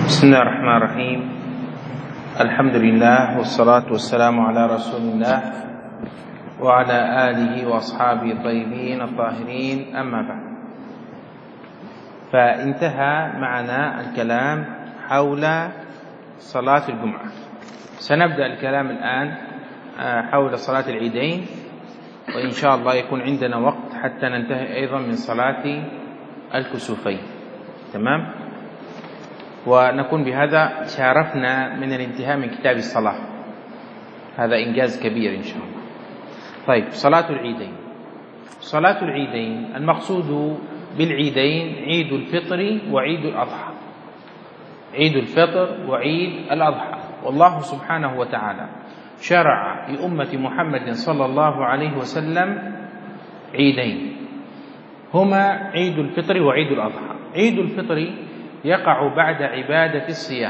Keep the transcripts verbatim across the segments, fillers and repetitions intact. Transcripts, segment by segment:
بسم الله الرحمن الرحيم. الحمد لله والصلاة والسلام على رسول الله وعلى آله وأصحابه الطيبين الطاهرين، أما بعد. فانتهى معنا الكلام حول صلاة الجمعة. سنبدأ الكلام الآن حول صلاة العيدين، وإن شاء الله يكون عندنا وقت حتى ننتهي أيضا من صلاة الكسوفين. تمام؟ ونكون بهذا شارفنا من الانتهاء من كتاب الصلاة، هذا إنجاز كبير إن شاء الله. طيب، صلاة العيدين. صلاة العيدين المقصود بالعيدين عيد الفطر وعيد الأضحى. عيد الفطر وعيد الأضحى. والله سبحانه وتعالى شرع لأمة محمد صلى الله عليه وسلم عيدين، هما عيد الفطر وعيد الأضحى. عيد الفطر يقع بعد عبادة الصيام،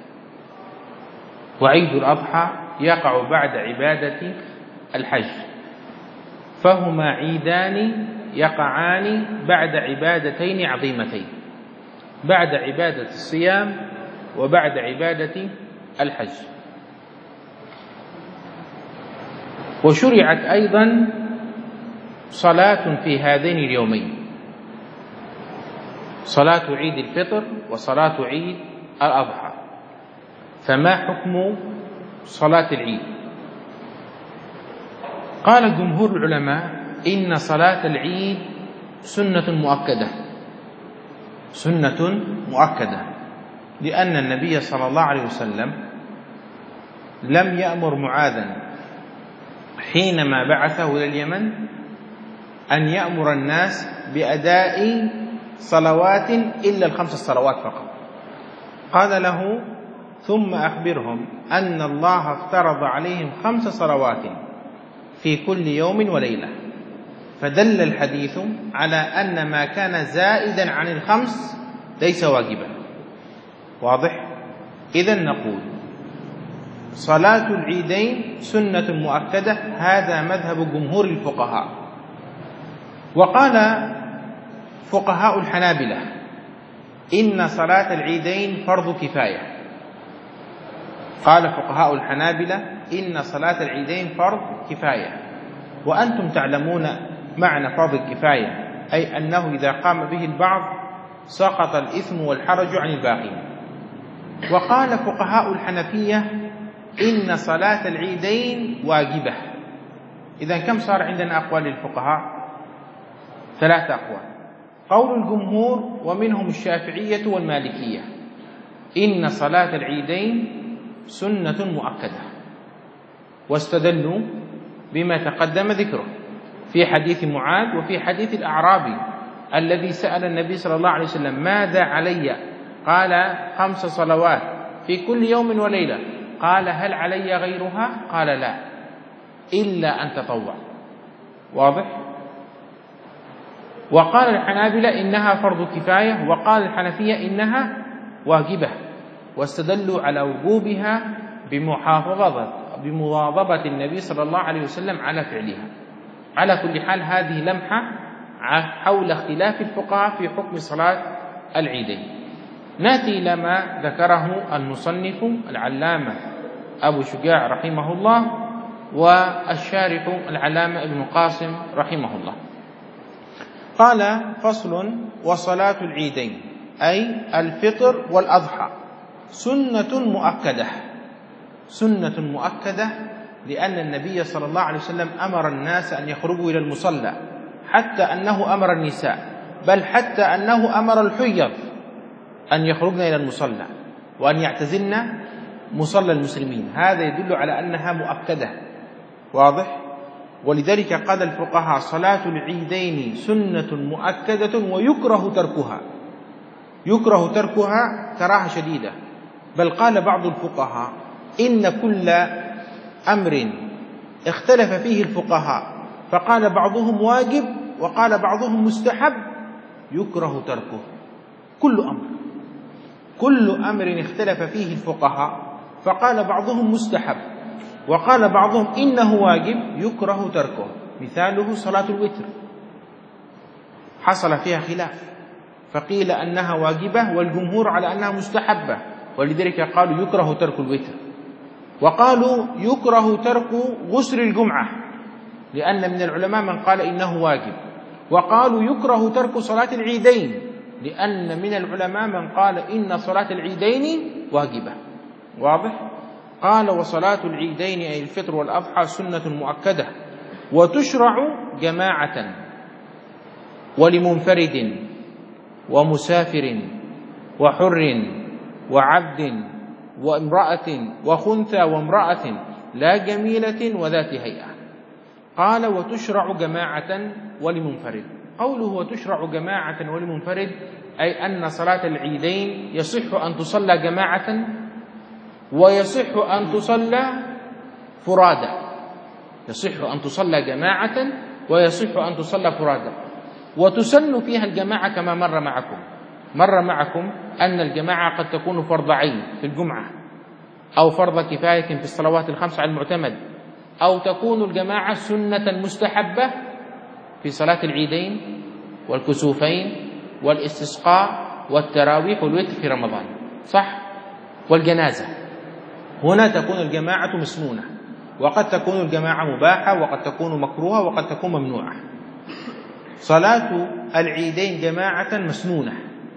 وعيد الأضحى يقع بعد عبادة الحج، فهما عيدان يقعان بعد عبادتين عظيمتين، بعد عبادة الصيام وبعد عبادة الحج. وشرعت أيضا صلاة في هذين اليومين، صلاة عيد الفطر وصلاة عيد الأضحى. فما حكم صلاة العيد؟ قال جمهور العلماء إن صلاة العيد سنة مؤكدة، سنة مؤكدة، لأن النبي صلى الله عليه وسلم لم يأمر معاذا حينما بعثه إلى اليمن أن يأمر الناس بأداء صلوات إلا الخمس الصلوات فقط. قال له: ثم أخبرهم أن الله افترض عليهم خمس صلوات في كل يوم وليلة. فدل الحديث على أن ما كان زائدا عن الخمس ليس واجبا. واضح؟ إذن نقول صلاة العيدين سنة مؤكدة، هذا مذهب جمهور الفقهاء. وقال فقهاء الحنابلة إن صلاة العيدين فرض كفاية. قال فقهاء الحنابلة إن صلاة العيدين فرض كفاية، وأنتم تعلمون معنى فرض الكفاية، أي أنه إذا قام به البعض سقط الإثم والحرج عن الباقين. وقال فقهاء الحنفية إن صلاة العيدين واجبة. إذن كم صار عندنا أقوال للفقهاء؟ ثلاثة أقوال. قول الجمهور ومنهم الشافعية والمالكية إن صلاة العيدين سنة مؤكدة، واستدلوا بما تقدم ذكره في حديث معاذ وفي حديث الأعرابي الذي سأل النبي صلى الله عليه وسلم: ماذا علي؟ قال: خمس صلوات في كل يوم وليلة. قال: هل علي غيرها؟ قال: لا، إلا أن تطوع. واضح؟ وقال الحنابلة إنها فرض كفاية، وقال الحنفية إنها واجبة، واستدلوا على وجوبها بمحافظة بمواظبة النبي صلى الله عليه وسلم على فعلها. على كل حال، هذه لمحة حول اختلاف الفقهاء في حكم صلاة العيدين. نأتي إلى ما ذكره المصنف العلامة أبو شجاع رحمه الله والشارح العلامة ابن قاسم رحمه الله. قال: فصل: وصلاة العيدين أي الفطر والأضحى سنة مؤكدة. سنة مؤكدة لأن النبي صلى الله عليه وسلم أمر الناس أن يخرجوا إلى المصلى، حتى أنه أمر النساء، بل حتى أنه أمر الحيض أن يخرجن إلى المصلى وأن يعتزلن مصلى المسلمين. هذا يدل على أنها مؤكدة. واضح؟ ولذلك قال الفقهاء: صلاة العيدين سنة مؤكدة ويكره تركها. يكره تركها كراهة شديدة. بل قال بعض الفقهاء: إن كل أمر اختلف فيه الفقهاء فقال بعضهم واجب وقال بعضهم مستحب يكره تركه. كل أمر كل أمر اختلف فيه الفقهاء فقال بعضهم مستحب وقال بعضهم إنه واجب يكره تركه. مثاله صلاة الوتر، حصل فيها خلاف، فقيل أنها واجبة والجمهور على أنها مستحبة، ولذلك قالوا يكره ترك الوتر، وقالوا يكره ترك غسل الجمعة، لأن من العلماء من قال إنه واجب، وقالوا يكره ترك صلاة العيدين، لأن من العلماء من قال إن صلاة العيدين واجبة. واضح؟ قال وصلاة العيدين أي الفطر والأضحى سنة مؤكدة، وتشرع جماعة ولمنفرد ومسافر وحر وعبد وامرأة وخنثى وامرأة لا جميلة وذات هيئة. قال وتشرع جماعة ولمنفرد. قوله وتشرع جماعة ولمنفرد أي أن صلاة العيدين يصح أن تصلى جماعة ويصح أن تصلى فرادى، يصح أن تصلى جماعة ويصح أن تصلى فرادى، وتسن فيها الجماعة كما مر معكم مر معكم أن الجماعة قد تكون فرض عين في الجمعة، أو فرض كفاية في الصلوات الخمس على المعتمد، أو تكون الجماعة سنة مستحبة في صلاة العيدين والكسوفين والاستسقاء والتراويح والوتر في رمضان، صح؟ والجنازة. هنا تكون الجماعة مسنونة، وقد تكون الجماعة مباحة، وقد تكون مكروهة، وقد تكون ممنوعة. صلاة العيدين جماعة مسنونة،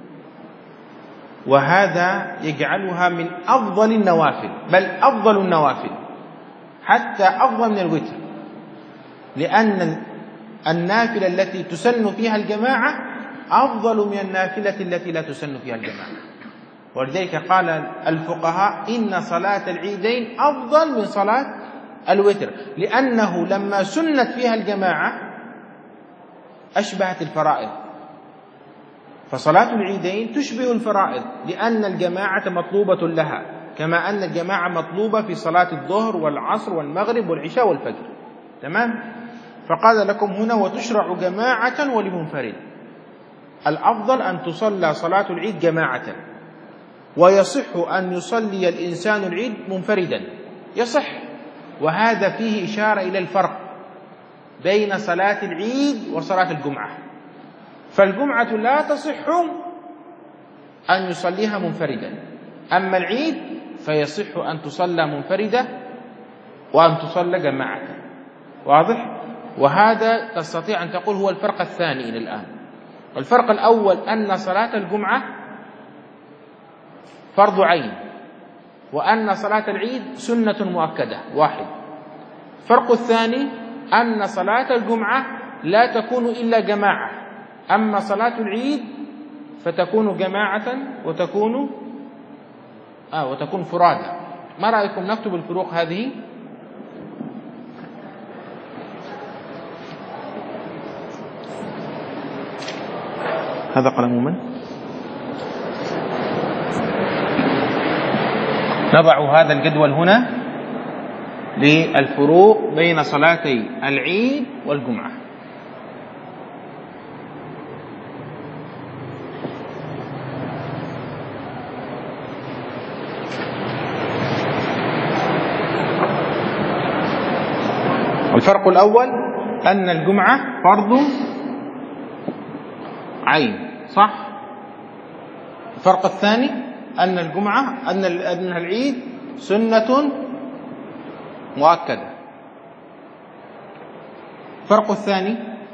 وهذا يجعلها من أفضل النوافل، بل أفضل النوافل، حتى أفضل من الوتر، لأن النافلة التي تسن فيها الجماعة أفضل من النافلة التي لا تسن فيها الجماعة. ولذلك قال الفقهاء إن صلاة العيدين أفضل من صلاة الوتر، لأنه لما سنت فيها الجماعة أشبهت الفرائض، فصلاة العيدين تشبه الفرائض، لأن الجماعة مطلوبة لها، كما أن الجماعة مطلوبة في صلاة الظهر والعصر والمغرب والعشاء والفجر. تمام؟ فقال لكم هنا وتشرع جماعة ولمنفرد. الأفضل أن تصلى صلاة العيد جماعة، ويصح أن يصلي الإنسان العيد منفردا، يصح. وهذا فيه إشارة إلى الفرق بين صلاة العيد وصلاة الجمعة. فالجمعة لا تصح أن يصليها منفردا، أما العيد فيصح أن تصلى منفردة وأن تصلى جماعة. واضح؟ وهذا تستطيع أن تقول هو الفرق الثاني إلى الآن. الفرق الأول أن صلاة الجمعة فرض عين، وأن صلاة العيد سنة مؤكدة، واحد. الفرق الثاني أن صلاة الجمعة لا تكون إلا جماعة، أما صلاة العيد فتكون جماعة وتكون آه وتكون فرادى. ما رأيكم نكتب الفروق هذه؟ هذا قلم من؟ نضع هذا الجدول هنا للفروق بين صلاتي العيد والجمعة. الفرق الأول أن الجمعة فرض عين، صح؟ الفرق الثاني أن الجمعة أن أن العيد سنة مؤكدة. الفرق الثاني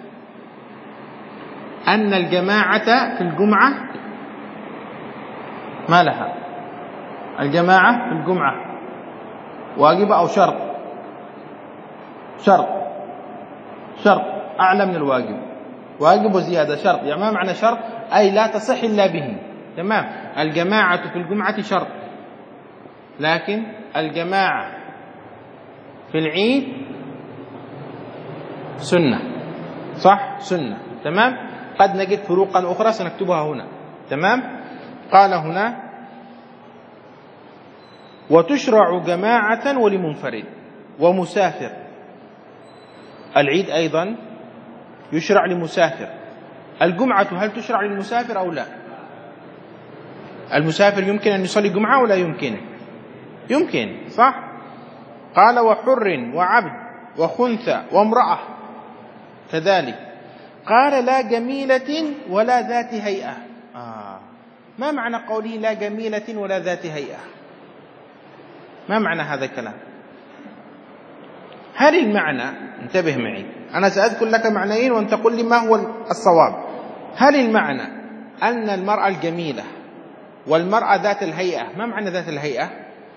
أن الجماعة في الجمعة ما لها، الجماعة في الجمعة واجبة أو شرط، شرط شرط أعلى من الواجب، واجب وزيادة شرط. يعني ما معنى شرط؟ أي لا تصح إلا به. تمام؟ الجماعة في الجمعة شرط، لكن الجماعة في العيد سنة، صح؟ سنة. تمام؟ قد نجد فروقا أخرى سنكتبها هنا. تمام؟ قال هنا وتشرع جماعة ولمنفرد ومسافر. العيد أيضا يشرع لمسافر. الجمعة هل تشرع للمسافر أو لا؟ المسافر يمكن أن يصلي جمعة ولا يمكن؟ يمكن، صح؟ قال وحر وعبد وخنثى وامرأة كذلك. قال لا جميلة ولا ذات هيئة. آه. ما معنى قوله لا جميلة ولا ذات هيئة؟ ما معنى هذا الكلام؟ هل المعنى، انتبه معي، أنا سأذكر لك معنيين وأنت تقول لي ما هو الصواب. هل المعنى أن المرأة الجميلة والمرأة ذات الهيئة، ما معنى ذات الهيئة؟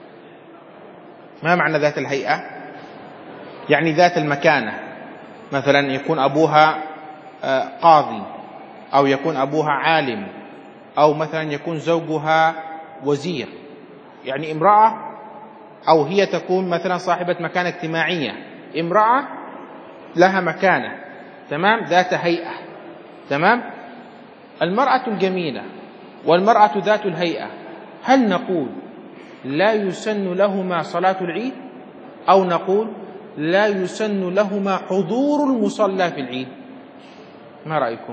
ما معنى ذات الهيئة؟ يعني ذات المكانة، مثلا يكون أبوها قاضي، أو يكون أبوها عالم، أو مثلا يكون زوجها وزير، يعني امرأة، أو هي تكون مثلا صاحبة مكانة اجتماعية، امرأة لها مكانة، تمام، ذات هيئة، تمام. المرأة الجميلة والمرأة ذات الهيئة، هل نقول لا يسن لهما صلاة العيد، أو نقول لا يسن لهما حضور المصلى في العيد؟ ما رأيكم؟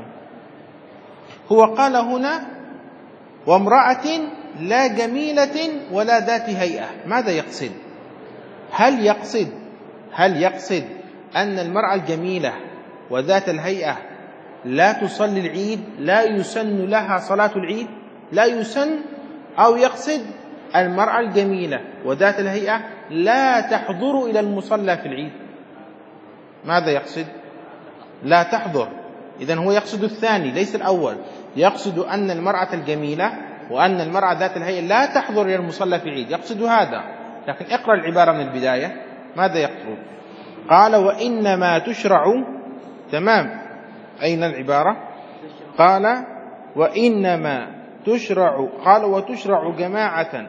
هو قال هنا وامرأة لا جميلة ولا ذات هيئة، ماذا يقصد؟ هل يقصد هل يقصد أن المرأة الجميلة وذات الهيئة لا تصلي العيد، لا يسن لها صلاة العيد، لا يسن، أو يقصد المرأة الجميلة وذات الهيئة لا تحضر إلى المصلى في العيد؟ ماذا يقصد؟ لا تحضر. إذن هو يقصد الثاني ليس الأول، يقصد أن المرأة الجميلة وأن المرأة ذات الهيئة لا تحضر إلى المصلى في العيد، يقصد هذا. لكن اقرأ العبارة من البداية، ماذا يقصد؟ قال وإنما تشرع، تمام، أين العبارة؟ قال وإنما تشرع، قال وتشرع جماعة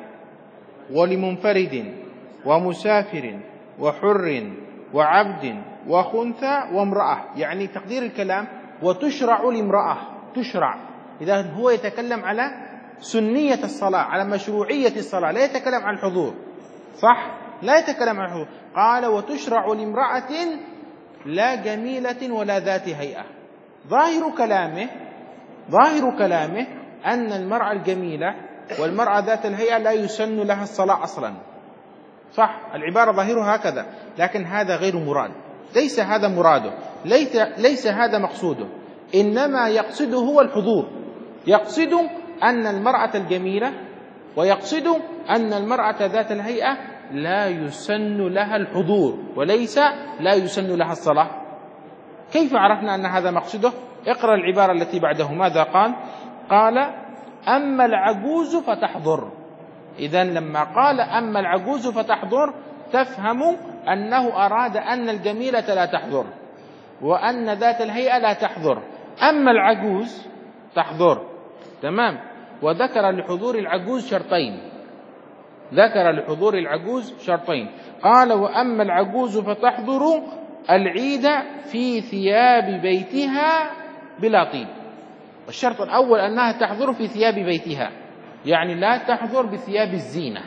ولمنفرد ومسافر وحر وعبد وخنثى وامرأة، يعني تقدير الكلام وتشرع لامرأة، تشرع. إذا هو يتكلم على سنية الصلاة، على مشروعية الصلاة، لا يتكلم عن الحضور، صح؟ لا يتكلم عن الحضور. قال وتشرع لامرأة لا جميلة ولا ذات هيئة. ظاهر كلامه ظاهر كلامه أن المرأة الجميلة والمرأة ذات الهيئة لا يسن لها الصلاة أصلا، صح؟ العبارة ظاهرها هكذا، لكن هذا غير مراد، ليس هذا مراده، ليس, ليس هذا مقصوده، إنما يقصده هو الحضور، يقصد أن المرأة الجميلة ويقصد أن المرأة ذات الهيئة لا يسن لها الحضور، وليس لا يسن لها الصلاة. كيف عرفنا أن هذا مقصده؟ اقرأ العبارة التي بعده، ماذا قال؟ قال أما العجوز فتحضر. إذن لما قال أما العجوز فتحضر تفهم أنه أراد أن الجميلة لا تحضر وأن ذات الهيئة لا تحضر، أما العجوز تحضر، تمام. وذكر لحضور العجوز شرطين، ذكر لحضور العجوز شرطين، قال وأما العجوز فتحضر العيد في ثياب بيتها بلا طيب. الشرط الأول أنها تحضر في ثياب بيتها، يعني لا تحضر بثياب الزينة،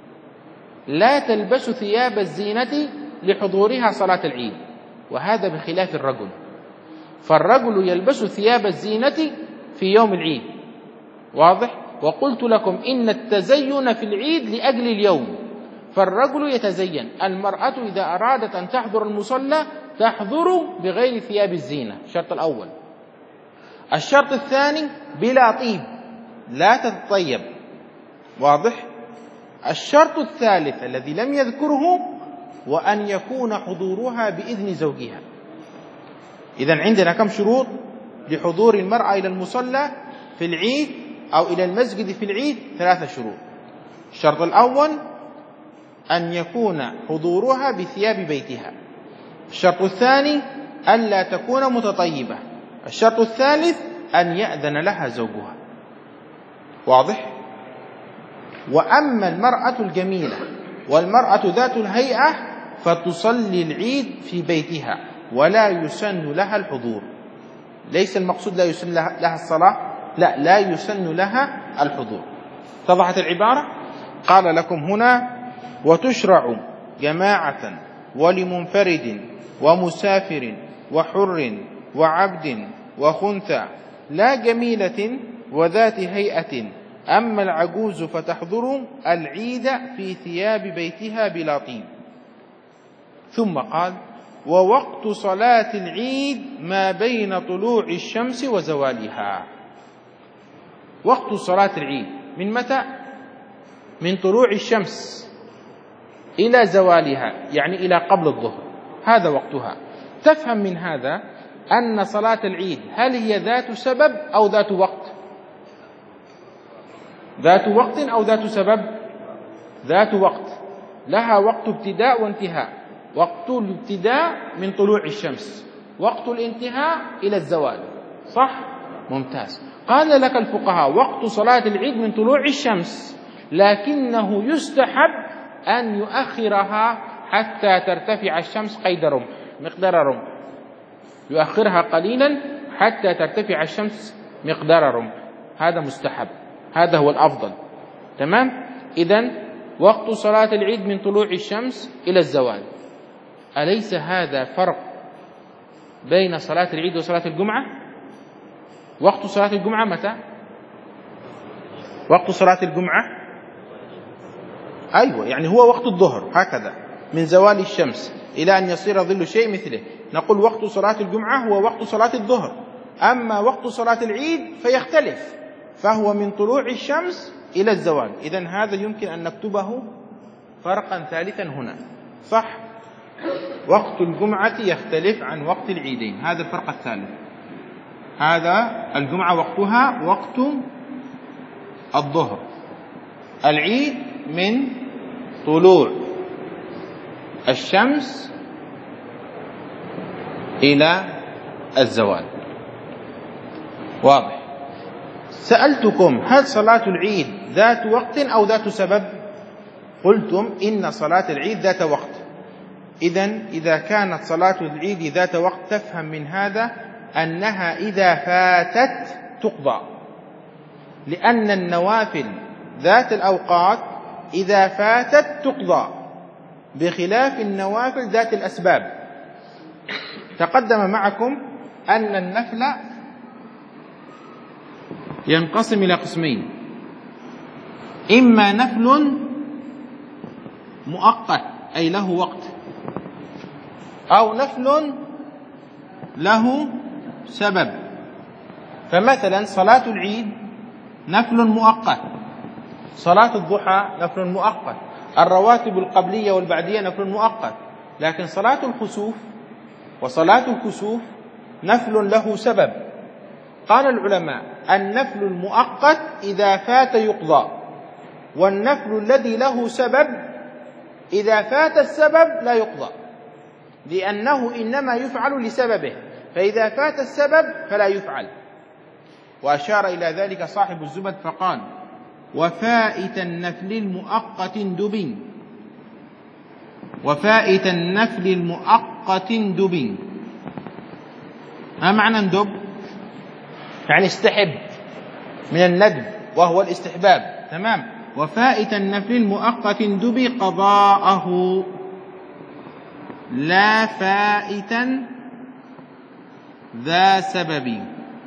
لا تلبس ثياب الزينة لحضورها صلاة العيد، وهذا بخلاف الرجل، فالرجل يلبس ثياب الزينة في يوم العيد، واضح؟ وقلت لكم إن التزين في العيد لأجل اليوم، فالرجل يتزين، المرأة إذا أرادت أن تحضر المصلى تحضر بغير ثياب الزينة، الشرط الأول. الشرط الثاني بلا طيب، لا تتطيب، واضح؟ الشرط الثالث الذي لم يذكره وأن يكون حضورها بإذن زوجها. إذن عندنا كم شروط لحضور المرأة إلى المصلى في العيد أو إلى المسجد في العيد؟ ثلاثة شروط. الشرط الأول أن يكون حضورها بثياب بيتها. الشرط الثاني ألا تكون متطيبة. الشرط الثالث أن يأذن لها زوجها، واضح؟ وأما المرأة الجميلة والمرأة ذات الهيئة فتصلي العيد في بيتها ولا يسن لها الحضور. ليس المقصود لا يسن لها الصلاة، لا لا يسن لها الحضور. اتضحت العبارة؟ قال لكم هنا وتشرع جماعة ولمنفرد ومسافر وحر وعبد وخنثى لا جميلة وذات هيئة، أما العجوز فتحضر العيد في ثياب بيتها بلا طيب. ثم قال ووقت صلاة العيد ما بين طلوع الشمس وزوالها. وقت صلاة العيد من متى؟ من طلوع الشمس إلى زوالها، يعني إلى قبل الظهر، هذا وقتها. تفهم من هذا أن صلاة العيد هل هي ذات سبب أو ذات وقت؟ ذات وقت أو ذات سبب؟ ذات وقت، لها وقت ابتداء وانتهاء. وقت الابتداء من طلوع الشمس، وقت الانتهاء إلى الزوال، صح؟ ممتاز. قال لك الفقهاء وقت صلاة العيد من طلوع الشمس، لكنه يستحب أن يؤخرها حتى ترتفع الشمس قيد رمح، مقدار رمح، يؤخرها قليلا حتى ترتفع الشمس مقدار رمح، هذا مستحب، هذا هو الأفضل. تمام؟ إذن وقت صلاة العيد من طلوع الشمس إلى الزوال. أليس هذا فرق بين صلاة العيد وصلاة الجمعة؟ وقت صلاة الجمعة متى؟ وقت صلاة الجمعة أيوة، يعني هو وقت الظهر، هكذا من زوال الشمس إلى أن يصير ظل شيء مثله، نقول وقت صلاة الجمعة هو وقت صلاة الظهر. أما وقت صلاة العيد فيختلف، فهو من طلوع الشمس إلى الزوال. إذن هذا يمكن أن نكتبه فرقا ثالثا هنا، صح؟ وقت الجمعة يختلف عن وقت العيدين، هذا الفرق الثالث. هذا الجمعة وقتها وقت الظهر، العيد من طلوع الشمس إلى الزوال. واضح؟ سألتكم هل صلاة العيد ذات وقت أو ذات سبب؟ قلتم إن صلاة العيد ذات وقت. إذن إذا كانت صلاة العيد ذات وقت تفهم من هذا أنها إذا فاتت تقضى، لأن النوافل ذات الأوقات إذا فاتت تقضى، بخلاف النوافل ذات الأسباب. تقدم معكم أن النفل ينقسم إلى قسمين: إما نفل مؤقت أي له وقت، أو نفل له سبب. فمثلا صلاة العيد نفل مؤقت، صلاة الضحى نفل مؤقت، الرواتب القبلية والبعدية نفل مؤقت. لكن صلاة الخسوف وصلاة الكسوف نفل له سبب. قال العلماء النفل المؤقت إذا فات يقضى، والنفل الذي له سبب إذا فات السبب لا يقضى، لأنه إنما يفعل لسببه، فإذا فات السبب فلا يفعل. وأشار إلى ذلك صاحب الزبد فقال: وفائت النفل المؤقت دب، وفائت النفل المؤقت دب. ما معنى ندب؟ يعني استحب من الندب وهو الاستحباب. تمام. وفائت النفل المؤقت دب قضاءه، لا فائتا ذا سبب.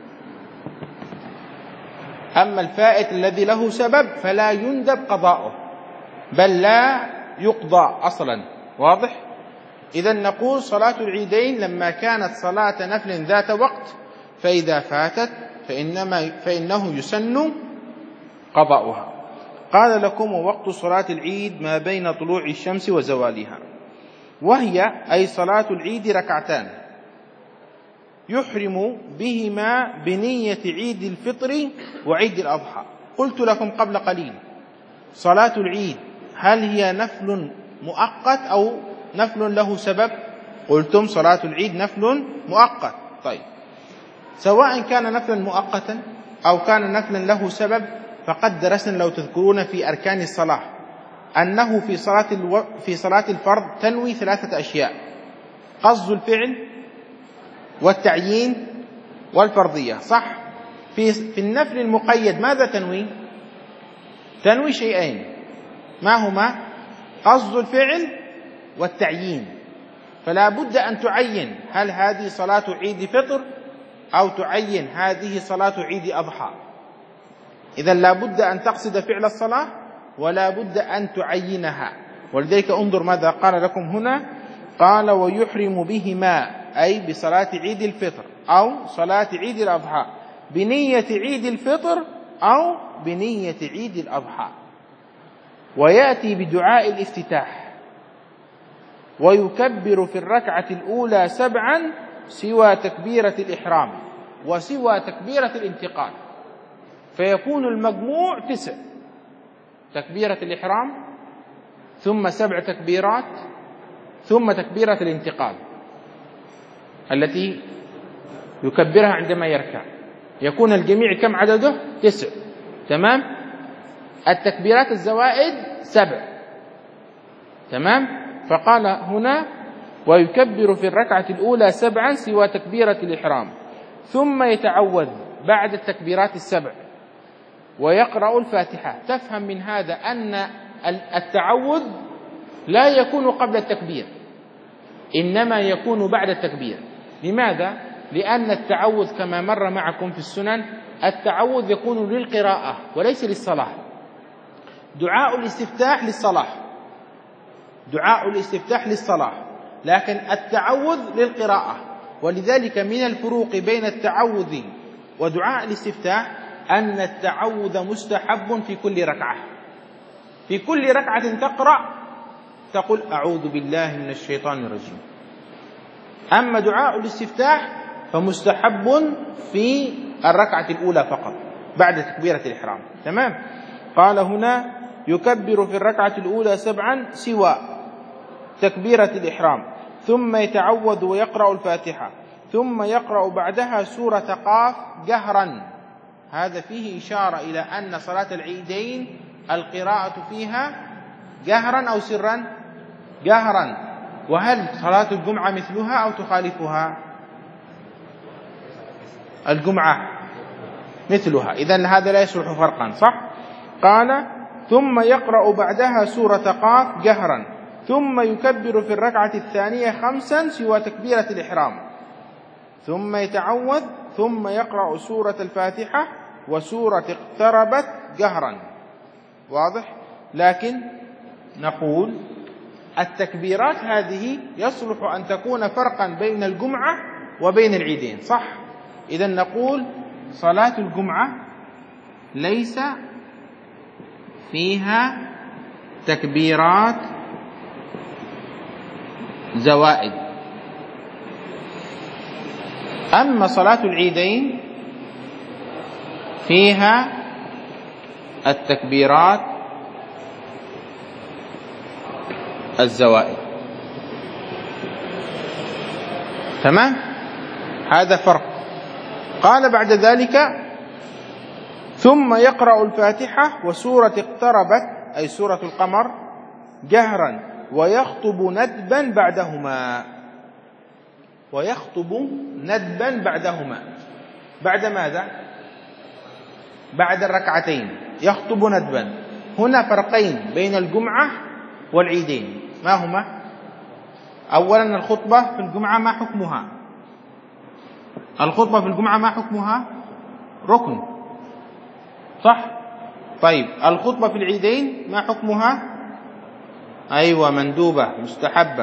أما الفائت الذي له سبب فلا يندب قضاؤه، بل لا يقضى أصلا. واضح؟ إذن نقول صلاة العيدين لما كانت صلاة نفل ذات وقت فإذا فاتت فإنما فإنه يسن قضاؤها. قال لكم: ووقت صلاة العيد ما بين طلوع الشمس وزوالها، وهي أي صلاة العيد ركعتان يحرم بهما بنية عيد الفطر وعيد الأضحى. قلت لكم قبل قليل صلاة العيد هل هي نفل مؤقت أو نفل له سبب؟ قلتم صلاة العيد نفل مؤقت. طيب، سواء كان نفلا مؤقتا أو كان نفلا له سبب، فقد درسنا لو تذكرون في أركان الصلاة أنه في صلاة الو... في صلاة الفرض تنوي ثلاثة أشياء: قصد الفعل والتعيين والفرضية، صح؟ في في النفل المقيد ماذا تنوي؟ تنوي شيئين، ما هما؟ قصد الفعل والتعيين. فلا بد أن تعين هل هذه صلاة عيد فطر أو تعين هذه صلاة عيد أضحى. إذن لا بد أن تقصد فعل الصلاة ولا بد أن تعينها. ولذلك انظر ماذا قال لكم هنا، قال: ويحرم بهما أي بصلاة عيد الفطر أو صلاة عيد الأضحى بنية عيد الفطر أو بنية عيد الأضحى، ويأتي بدعاء الافتتاح، ويكبر في الركعة الأولى سبعا سوى تكبيرة الإحرام وسوى تكبيرة الانتقال، فيكون المجموع تسع: تكبيرة الإحرام، ثم سبع تكبيرات، ثم تكبيرة الانتقال التي يكبرها عندما يركع، يكون الجميع كم عدده؟ تسع. تمام. التكبيرات الزوائد سبع. تمام. فقال هنا: ويكبر في الركعة الأولى سبعا سوى تكبيرة الإحرام، ثم يتعوذ بعد التكبيرات السبع ويقرأ الفاتحة. تفهم من هذا أن التعوذ لا يكون قبل التكبير، إنما يكون بعد التكبير. لماذا؟ لأن التعوذ كما مر معكم في السنن، التعوذ يكون للقراءة وليس للصلاة. دعاء الاستفتاح للصلاة، دعاء الاستفتاح للصلاة، لكن التعوذ للقراءة. ولذلك من الفروق بين التعوذ ودعاء الاستفتاح أن التعوذ مستحب في كل ركعة، في كل ركعة تقرأ تقول: أعوذ بالله من الشيطان الرجيم. أما دعاء الاستفتاح فمستحب في الركعة الأولى فقط بعد تكبيرة الإحرام. تمام. قال هنا: يكبر في الركعة الأولى سبعا سوى تكبيرة الإحرام، ثم يتعوذ ويقرأ الفاتحة، ثم يقرأ بعدها سورة قاف جهرا. هذا فيه إشارة إلى أن صلاة العيدين القراءة فيها جهرا أو سرا؟ جهرا. وهل صلاة الجمعة مثلها أو تخالفها؟ الجمعة مثلها، إذن هذا لا يصلح فرقا، صح؟ قال: ثم يقرأ بعدها سورة قاف جهرا، ثم يكبر في الركعة الثانية خمسا سوى تكبيرة الإحرام، ثم يتعوذ، ثم يقرأ سورة الفاتحة وسورة اقتربت جهرا. واضح؟ لكن نقول التكبيرات هذه يصلح أن تكون فرقا بين الجمعة وبين العيدين، صح؟ إذن نقول صلاة الجمعة ليس فيها تكبيرات زوائد، أما صلاة العيدين فيها التكبيرات الزوائد. تمام؟ هذا فرق. قال بعد ذلك: ثم يقرأ الفاتحة وسورة اقتربت أي سورة القمر جهرا، ويخطب ندبا بعدهما، ويخطب ندبا بعدهما. بعد ماذا؟ بعد الركعتين يخطب ندبا. هنا فرقين بين الجمعة والعيدين، ما هما؟ أولا الخطبة في الجمعة ما حكمها؟ الخطبة في الجمعة ما حكمها؟ ركن، صح؟ طيب الخطبة في العيدين ما حكمها؟ أيوة مندوبة مستحبة.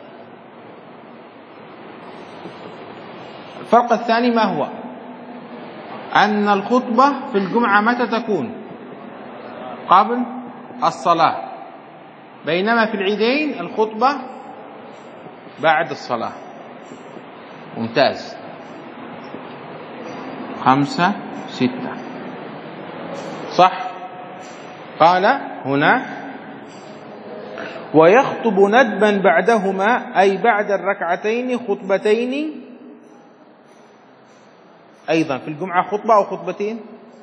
الفرق الثاني ما هو؟ أن الخطبة في الجمعة متى تكون؟ قبل الصلاة، بينما في العيدين الخطبة بعد الصلاة. ممتاز. خمسة ستة، صح؟ قال هنا: ويخطب ندبا بعدهما أي بعد الركعتين خطبتين. أيضا في الجمعة خطبة أو خطبتين؟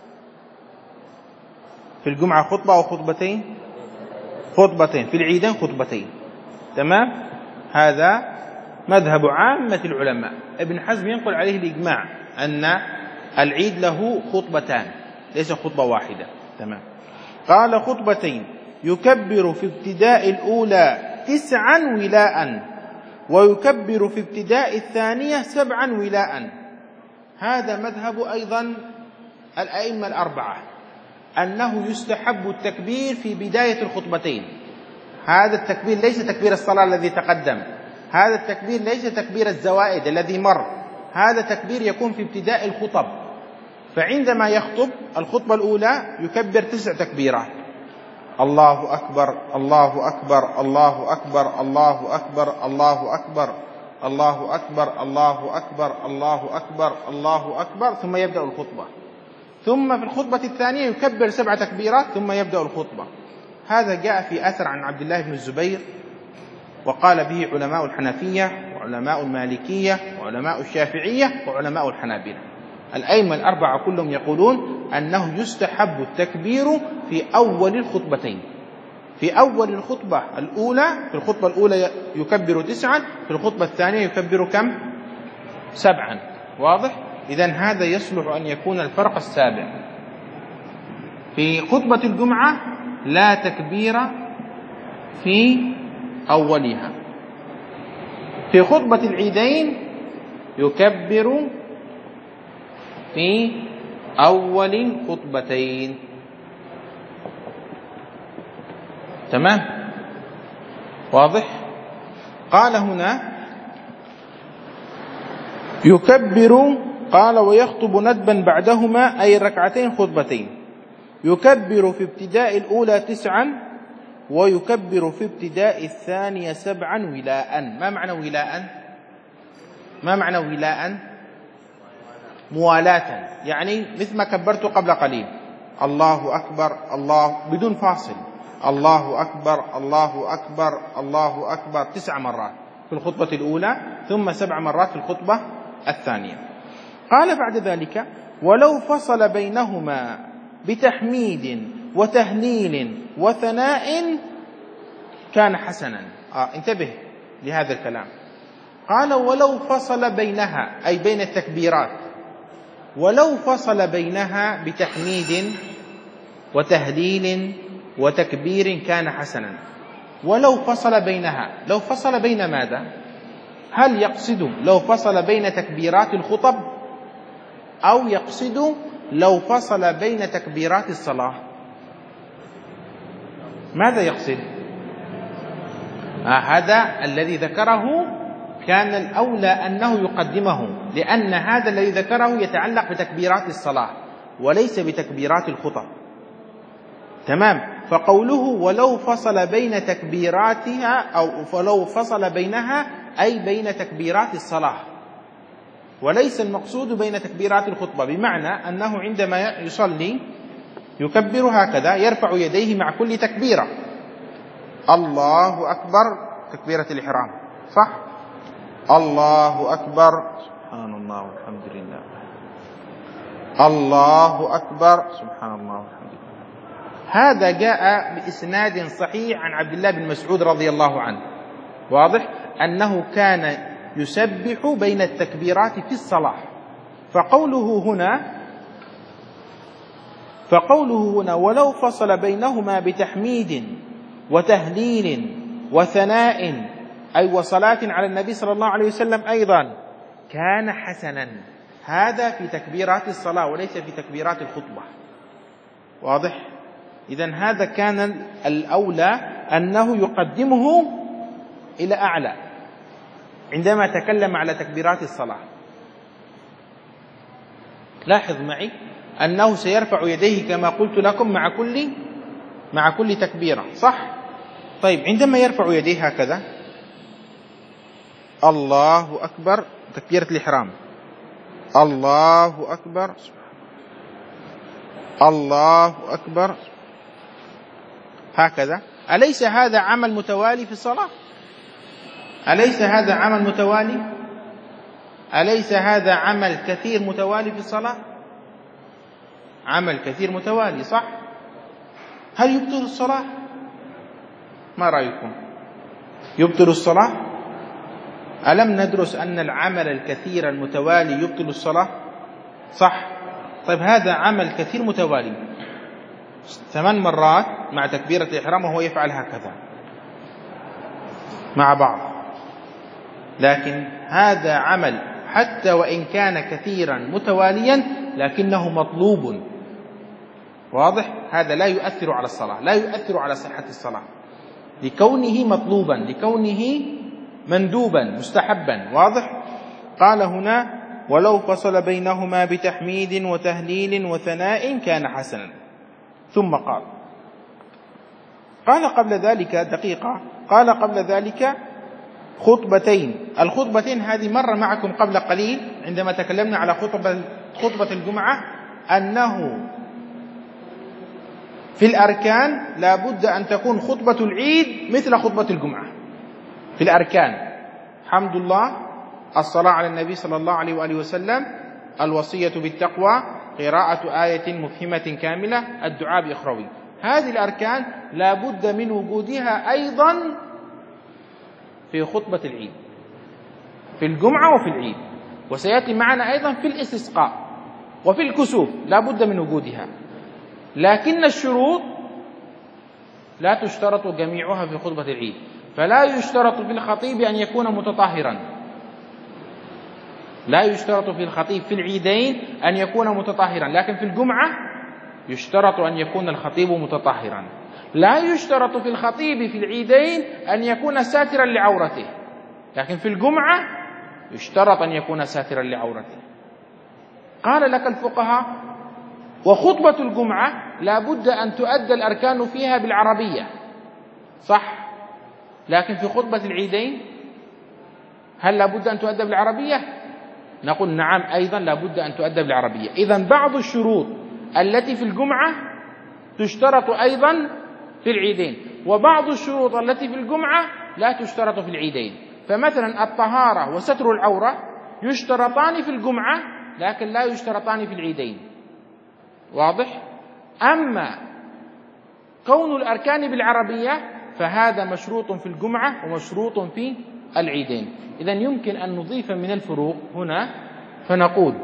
في الجمعة خطبة أو خطبتين؟ خطبتين. في العيدين خطبتين. تمام؟ هذا مذهب عامة العلماء. ابن حزم ينقل عليه الإجماع أن العيد له خطبتان ليس خطبة واحدة. تمام. قال: خطبتين يكبر في ابتداء الأولى تسعا ولاء، ويكبر في ابتداء الثانية سبعا ولاء. هذا مذهب أيضا الأئمة الأربعة، أنه يستحب التكبير في بداية الخطبتين. هذا التكبير ليس تكبير الصلاة الذي تقدم، هذا التكبير ليس تكبير الزوائد الذي مر، هذا تكبير يكون في ابتداء الخطب. فعندما يخطب الخطبة الأولى يكبر تسع تكبيرات: الله أكبر الله أكبر الله أكبر الله أكبر الله أكبر الله أكبر الله أكبر الله أكبر الله أكبر، ثم يبدأ الخطبة. ثم في الخطبة الثانية يكبر سبع تكبيرات ثم يبدأ الخطبة. هذا جاء في أثر عن عبد الله بن الزبير، وقال به علماء الحنفية وعلماء المالكية وعلماء الشافعية وعلماء الحنابلة. الأئمة الأربعة كلهم يقولون أنه يستحب التكبير في أول الخطبتين. في أول الخطبة الأولى، في الخطبة الأولى يكبر تسعا، في الخطبة الثانية يكبر كم؟ سبعا. واضح؟ إذن هذا يصلح أن يكون الفرق السابع. في خطبة الجمعة لا تكبير في أولها. في خطبة العيدين يكبر في أول الخطبتين. تمام؟ واضح؟ قال هنا يكبر، قال ويخطب ندبا بعدهما أي ركعتين خطبتين. يكبر في ابتداء الأولى تسعا، ويكبر في ابتداء الثانية سبعا ولاء. ما معنى ولاء؟ ما معنى ولاء؟ موالاة، يعني مثل ما كبرت قبل قليل: الله أكبر الله بدون فاصل، الله أكبر الله أكبر الله أكبر تسع مرات في الخطبة الأولى، ثم سبع مرات في الخطبة الثانية. قال بعد ذلك: ولو فصل بينهما بتحميد وتهليل وثناء كان حسنا. آه انتبه لهذا الكلام. قال ولو فصل بينها أي بين التكبيرات، ولو فصل بينها بتحميد وتهليل وتكبير كان حسنا. ولو فصل بينها، لو فصل بين ماذا؟ هل يقصد لو فصل بين تكبيرات الخطب، أو يقصد لو فصل بين تكبيرات الصلاة؟ ماذا يقصد؟ آه هذا الذي ذكره كان الأولى أنه يقدمه، لأن هذا الذي ذكره يتعلق بتكبيرات الصلاة وليس بتكبيرات الخطب. تمام؟ فقوله ولو فصل بين تكبيراتها أو فلو فصل بينها أي بين تكبيرات الصلاة، وليس المقصود بين تكبيرات الخطبة، بمعنى أنه عندما يصلي يكبر هكذا، يرفع يديه مع كل تكبيرة: الله أكبر تكبيرة الإحرام، صح؟ الله أكبر سبحان الله والحمد لله، الله أكبر سبحان الله والحمد لله. هذا جاء بإسناد صحيح عن عبد الله بن مسعود رضي الله عنه. واضح؟ أنه كان يسبح بين التكبيرات في الصلاة. فقوله هنا فقوله هنا ولو فصل بينهما بتحميد وتهليل وثناء أي وصلاة على النبي صلى الله عليه وسلم أيضا كان حسنا. هذا في تكبيرات الصلاة وليس في تكبيرات الخطبة. واضح؟ إذن هذا كان الأولى أنه يقدمه إلى أعلى عندما تكلم على تكبيرات الصلاة. لاحظ معي أنه سيرفع يديه كما قلت لكم مع كل مع كل تكبيرة، صح؟ طيب عندما يرفع يديه هكذا: الله أكبر تكبيرة الإحرام، الله أكبر الله أكبر هكذا، أليس هذا عمل متوالي في الصلاة؟ أليس هذا عمل متوالي؟ أليس هذا عمل كثير متوالي في الصلاة؟ عمل كثير متوالي، صح؟ هل يبطل الصلاة؟ ما رأيكم؟ يبطل الصلاة؟ ألم ندرس أن العمل الكثير المتوالي يبطل الصلاة؟ صح؟ طيب هذا عمل كثير متوالي ثمان مرات مع تكبيرة الإحرام وهو يفعل هكذا مع بعض، لكن هذا عمل حتى وإن كان كثيرا متواليا لكنه مطلوب. واضح؟ هذا لا يؤثر على الصلاة، لا يؤثر على صحة الصلاة لكونه مطلوبا، لكونه مندوبا مستحبا. واضح؟ قال هنا ولو فصل بينهما بتحميد وتهليل وثناء كان حسنا. ثم قال قال قبل ذلك دقيقة قال قبل ذلك خطبتين. الخطبتين هذه مر معكم قبل قليل عندما تكلمنا على خطبة خطبة الجمعة أنه في الأركان لا بد أن تكون خطبة العيد مثل خطبة الجمعة. في الأركان حمد الله، الصلاة على النبي صلى الله عليه وآله وسلم، الوصية بالتقوى، قراءة آية مفهمة كاملة، الدعاء بإخروي. هذه الأركان لا بد من وجودها أيضا في خطبة العيد، في الجمعة وفي العيد، وسيأتي معنا أيضا في الاستسقاء وفي الكسوف لا بد من وجودها. لكن الشروط لا تشترط جميعها في خطبة العيد، فلا يشترط في الخطيب أن يكون متطهرا، لا يشترط في الخطيب في العيدين أن يكون متطهرا، لكن في الجمعة يشترط أن يكون الخطيب متطهرا. لا يشترط في الخطيب في العيدين أن يكون ساترا لعورته، لكن في الجمعة يشترط أن يكون ساترا لعورته. قال لك الفقهاء وخطبة الجمعة لا بد أن تؤدى الأركان فيها بالعربية، صح، لكن في خطبة العيدين هل لا بد أن تؤدى بالعربية؟ نقول نعم، أيضا لا بد أن تؤدى بالعربية. إذن بعض الشروط التي في الجمعة تشترط أيضا في العيدين، وبعض الشروط التي في الجمعة لا تشترط في العيدين. فمثلا الطهارة وستر العورة يشترطان في الجمعة لكن لا يشترطان في العيدين، واضح؟ أما كون الأركان بالعربية فهذا مشروط في الجمعة ومشروط في العيدين. إذن يمكن أن نضيف من الفروق هنا فنقول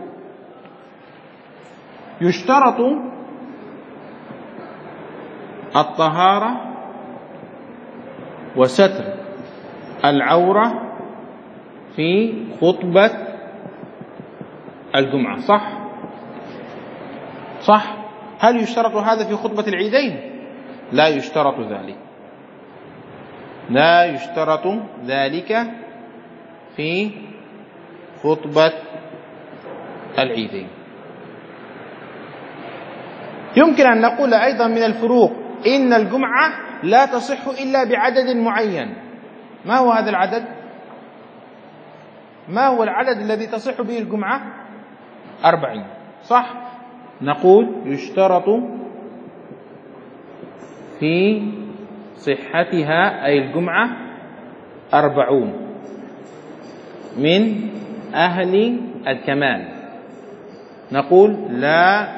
يشترط الطهارة وستر العورة في خطبة الجمعة، صح؟ صح. هل يشترط هذا في خطبة العيدين؟ لا يشترط ذلك، لا يشترط ذلك في خطبة العيدين. يمكن أن نقول أيضا من الفروق إن الجمعة لا تصح إلا بعدد معين. ما هو هذا العدد؟ ما هو العدد الذي تصح به الجمعة؟ أربعين، صح؟ نقول يشترط في صحتها أي الجمعة أربعون من أهل الكمال. نقول لا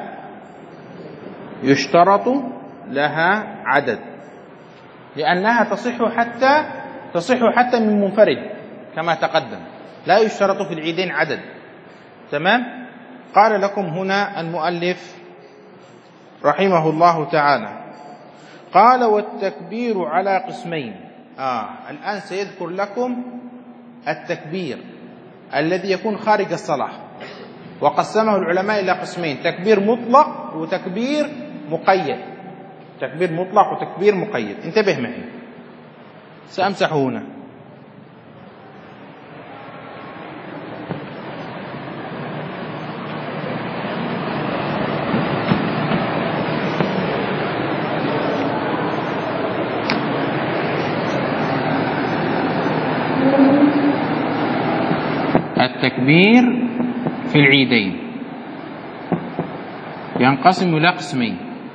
يشترط لها عدد لأنها تصح حتى تصح حتى من منفرد كما تقدم، لا يشترط في العيدين عدد. تمام؟ قال لكم هنا المؤلف رحمه الله تعالى قال والتكبير على قسمين. آه الآن سيذكر لكم التكبير الذي يكون خارج الصلاة، وقسمه العلماء إلى قسمين: تكبير مطلق وتكبير مقيد. تكبير مطلق وتكبير مقيد. انتبه معي، سأمسح هنا. التكبير في العيدين ينقسم إلى قسمين: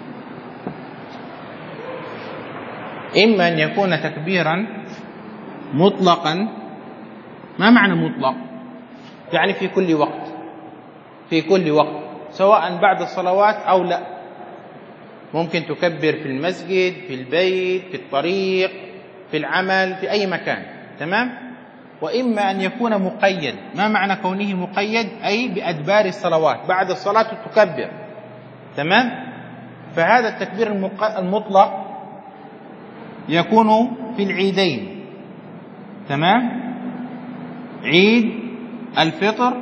إما أن يكون تكبيرا مطلقا. ما معنى مطلق؟ يعني في كل وقت، في كل وقت سواء بعد الصلوات أو لا. ممكن تكبر في المسجد، في البيت، في الطريق، في العمل، في أي مكان. تمام؟ وإما أن يكون مقيد. ما معنى كونه مقيد؟ أي بأدبار الصلوات، بعد الصلاة تكبر. تمام؟ فهذا التكبير المطلق يكون في العيدين. تمام؟ عيد الفطر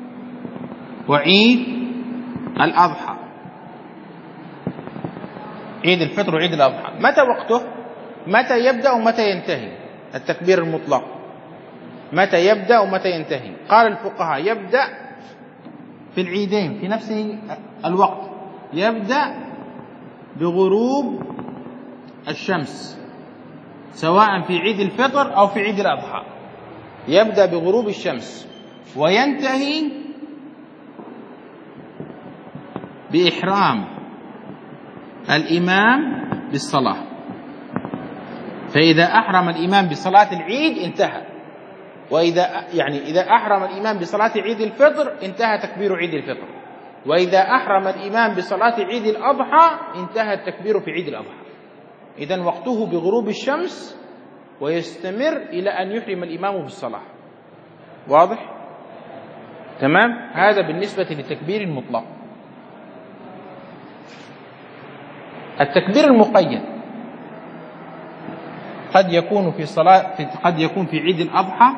وعيد الأضحى. عيد الفطر وعيد الأضحى متى وقته؟ متى يبدأ ومتى ينتهي التكبير المطلق؟ متى يبدأ ومتى ينتهي؟ قال الفقهاء يبدأ في العيدين في نفس الوقت يبدأ بغروب الشمس، سواء في عيد الفطر أو في عيد الأضحى، يبدأ بغروب الشمس وينتهي بإحرام الإمام بالصلاة. فإذا أحرم الإمام بصلاة العيد انتهى، وإذا يعني إذا أحرم الإمام بصلاة عيد الفطر انتهى تكبير عيد الفطر، وإذا أحرم الإمام بصلاة عيد الأضحى انتهى التكبير في عيد الأضحى. إذن وقته بغروب الشمس ويستمر إلى أن يحرم الإمام بالصلاة. واضح؟ تمام؟ هذا بالنسبة للتكبير المطلق. التكبير المقيد قد يكون في صلاة في قد يكون في عيد الأضحى،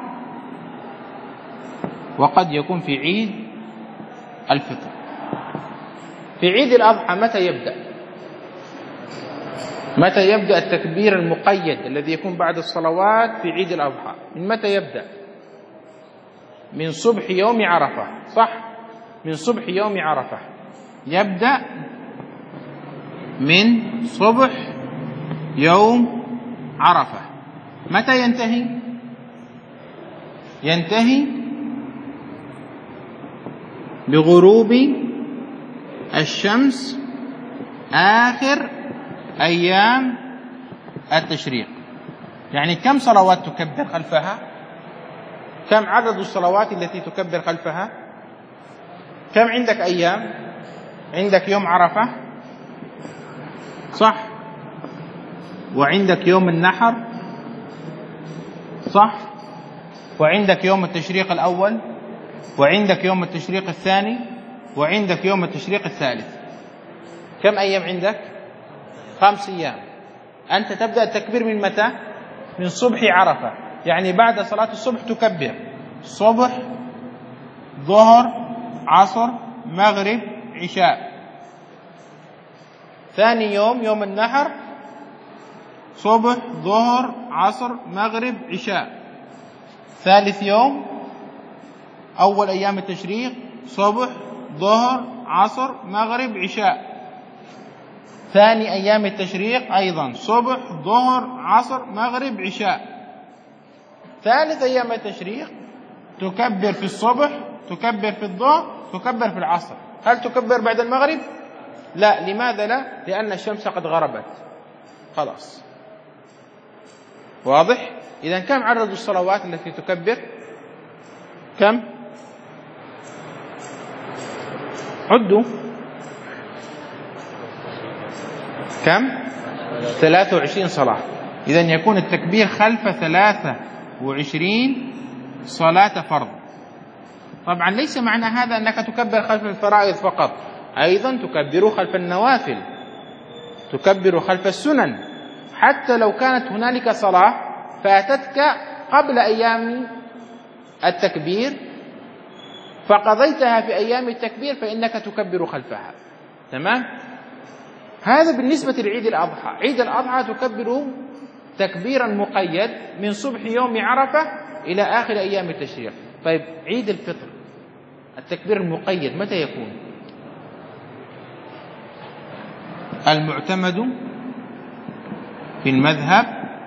وقد يكون في عيد الفطر. في عيد الأضحى متى يبدأ؟ متى يبدأ التكبير المقيد الذي يكون بعد الصلوات في عيد الأضحى؟ من متى يبدأ؟ من صبح يوم عرفة، صح؟ من صبح يوم عرفة يبدأ من صبح يوم عرفة. متى ينتهي؟ ينتهي بغروب الشمس آخر أيام التشريق. يعني كم صلوات تكبر خلفها؟ كم عدد الصلوات التي تكبر خلفها؟ كم عندك أيام؟ عندك يوم عرفة، صح؟ وعندك يوم النحر، صح؟ وعندك يوم التشريق الأول، وعندك يوم التشريق الثاني، وعندك يوم التشريق الثالث. كم أيام عندك؟ خمس أيام. أنت تبدأ التكبير من متى؟ من صبح عرفة، يعني بعد صلاة الصبح تكبر صبح ظهر عصر مغرب عشاء. ثاني يوم يوم النحر صبح ظهر عصر مغرب عشاء. ثالث يوم أول أيام التشريق صبح ظهر عصر مغرب عشاء. ثاني أيام التشريق أيضا صبح ظهر عصر مغرب عشاء. ثالث أيام التشريق تكبر في الصبح، تكبر في الظهر، تكبر في العصر. هل تكبر بعد المغرب؟ لا. لماذا لا؟ لأن الشمس قد غربت خلاص. واضح؟ إذا كم عدد الصلوات التي تكبر؟ كم؟ عدوا. كم؟ ثلاثة وعشرين صلاة. إذن يكون التكبير خلف ثلاثة وعشرين صلاة فرض. طبعا ليس معنى هذا أنك تكبر خلف الفرائض فقط، أيضا تكبر خلف النوافل، تكبر خلف السنن. حتى لو كانت هنالك صلاة فاتتك قبل أيام التكبير فقضيتها في أيام التكبير فإنك تكبر خلفها. تمام؟ هذا بالنسبة لعيد الأضحى. عيد الأضحى تكبر تكبيرا مقيد من صبح يوم عرفة إلى آخر أيام التشريق. طيب عيد الفطر التكبير المقيد متى يكون؟ المعتمد في المذهب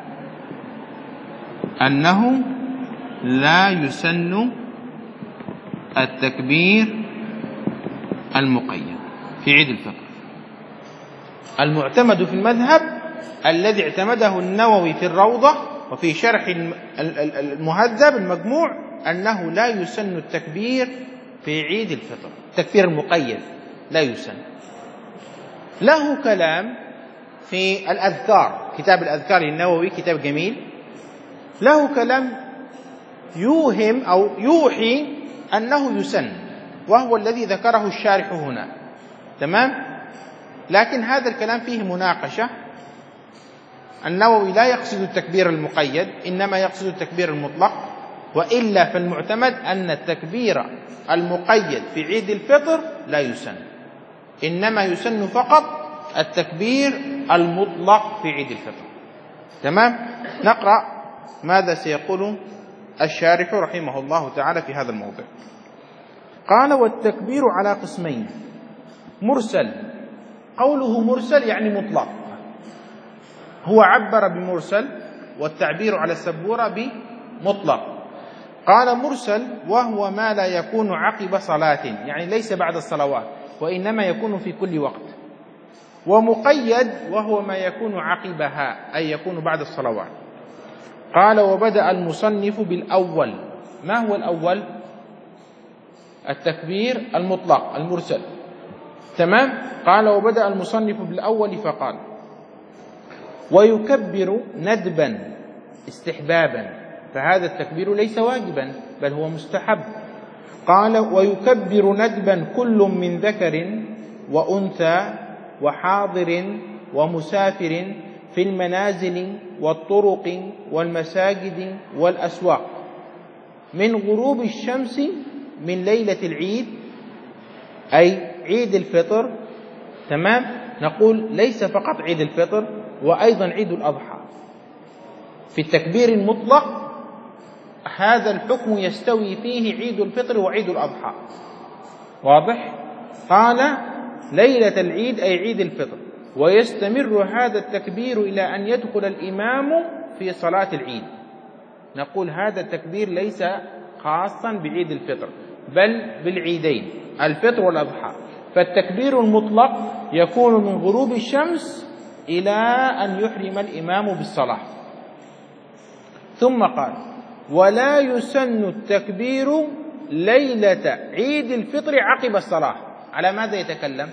أنه لا يسن التكبير المقيد في عيد الفطر. المعتمد في المذهب الذي اعتمده النووي في الروضة وفي شرح المهذب المجموع أنه لا يسن التكبير في عيد الفطر، التكبير المقيد لا يسن. له كلام في الأذكار، كتاب الأذكار للنووي كتاب جميل، له كلام يوهم أو يوحي أنه يسن، وهو الذي ذكره الشارح هنا. تمام؟ لكن هذا الكلام فيه مناقشة. النووي لا يقصد التكبير المقيد، إنما يقصد التكبير المطلق، وإلا فالمعتمد أن التكبير المقيد في عيد الفطر لا يسن، إنما يسن فقط التكبير المطلق في عيد الفطر. تمام؟ نقرأ ماذا سيقول الشارح رحمه الله تعالى في هذا الموضوع. قال والتكبير على قسمين: مرسل، قوله مرسل يعني مطلق، هو عبر بمرسل والتعبير على السبورة بمطلق. قال مرسل وهو ما لا يكون عقب صلاة، يعني ليس بعد الصلوات وإنما يكون في كل وقت. ومقيد وهو ما يكون عقبها، أي يكون بعد الصلوات. قال وبدأ المصنف بالأول. ما هو الأول؟ التكبير المطلق المرسل، تمام. قال وبدأ المصنف بالأول فقال: ويكبر ندبا استحبابا، فهذا التكبير ليس واجبا بل هو مستحب. قال ويكبر ندبا كل من ذكر وأنثى وحاضر ومسافر في المنازل والطرق والمساجد والأسواق من غروب الشمس من ليلة العيد، أي عيد الفطر، تمام. نقول ليس فقط عيد الفطر، وأيضا عيد الأضحى. في التكبير المطلق هذا الحكم يستوي فيه عيد الفطر وعيد الأضحى، واضح؟ قال ليلة العيد أي عيد الفطر، ويستمر هذا التكبير إلى أن يدخل الإمام في صلاة العيد. نقول هذا التكبير ليس خاصا بعيد الفطر بل بالعيدين الفطر والأضحى. فالتكبير المطلق يكون من غروب الشمس إلى أن يحرم الإمام بالصلاة. ثم قال ولا يسن التكبير ليلة عيد الفطر عقب الصلاة. على ماذا يتكلم؟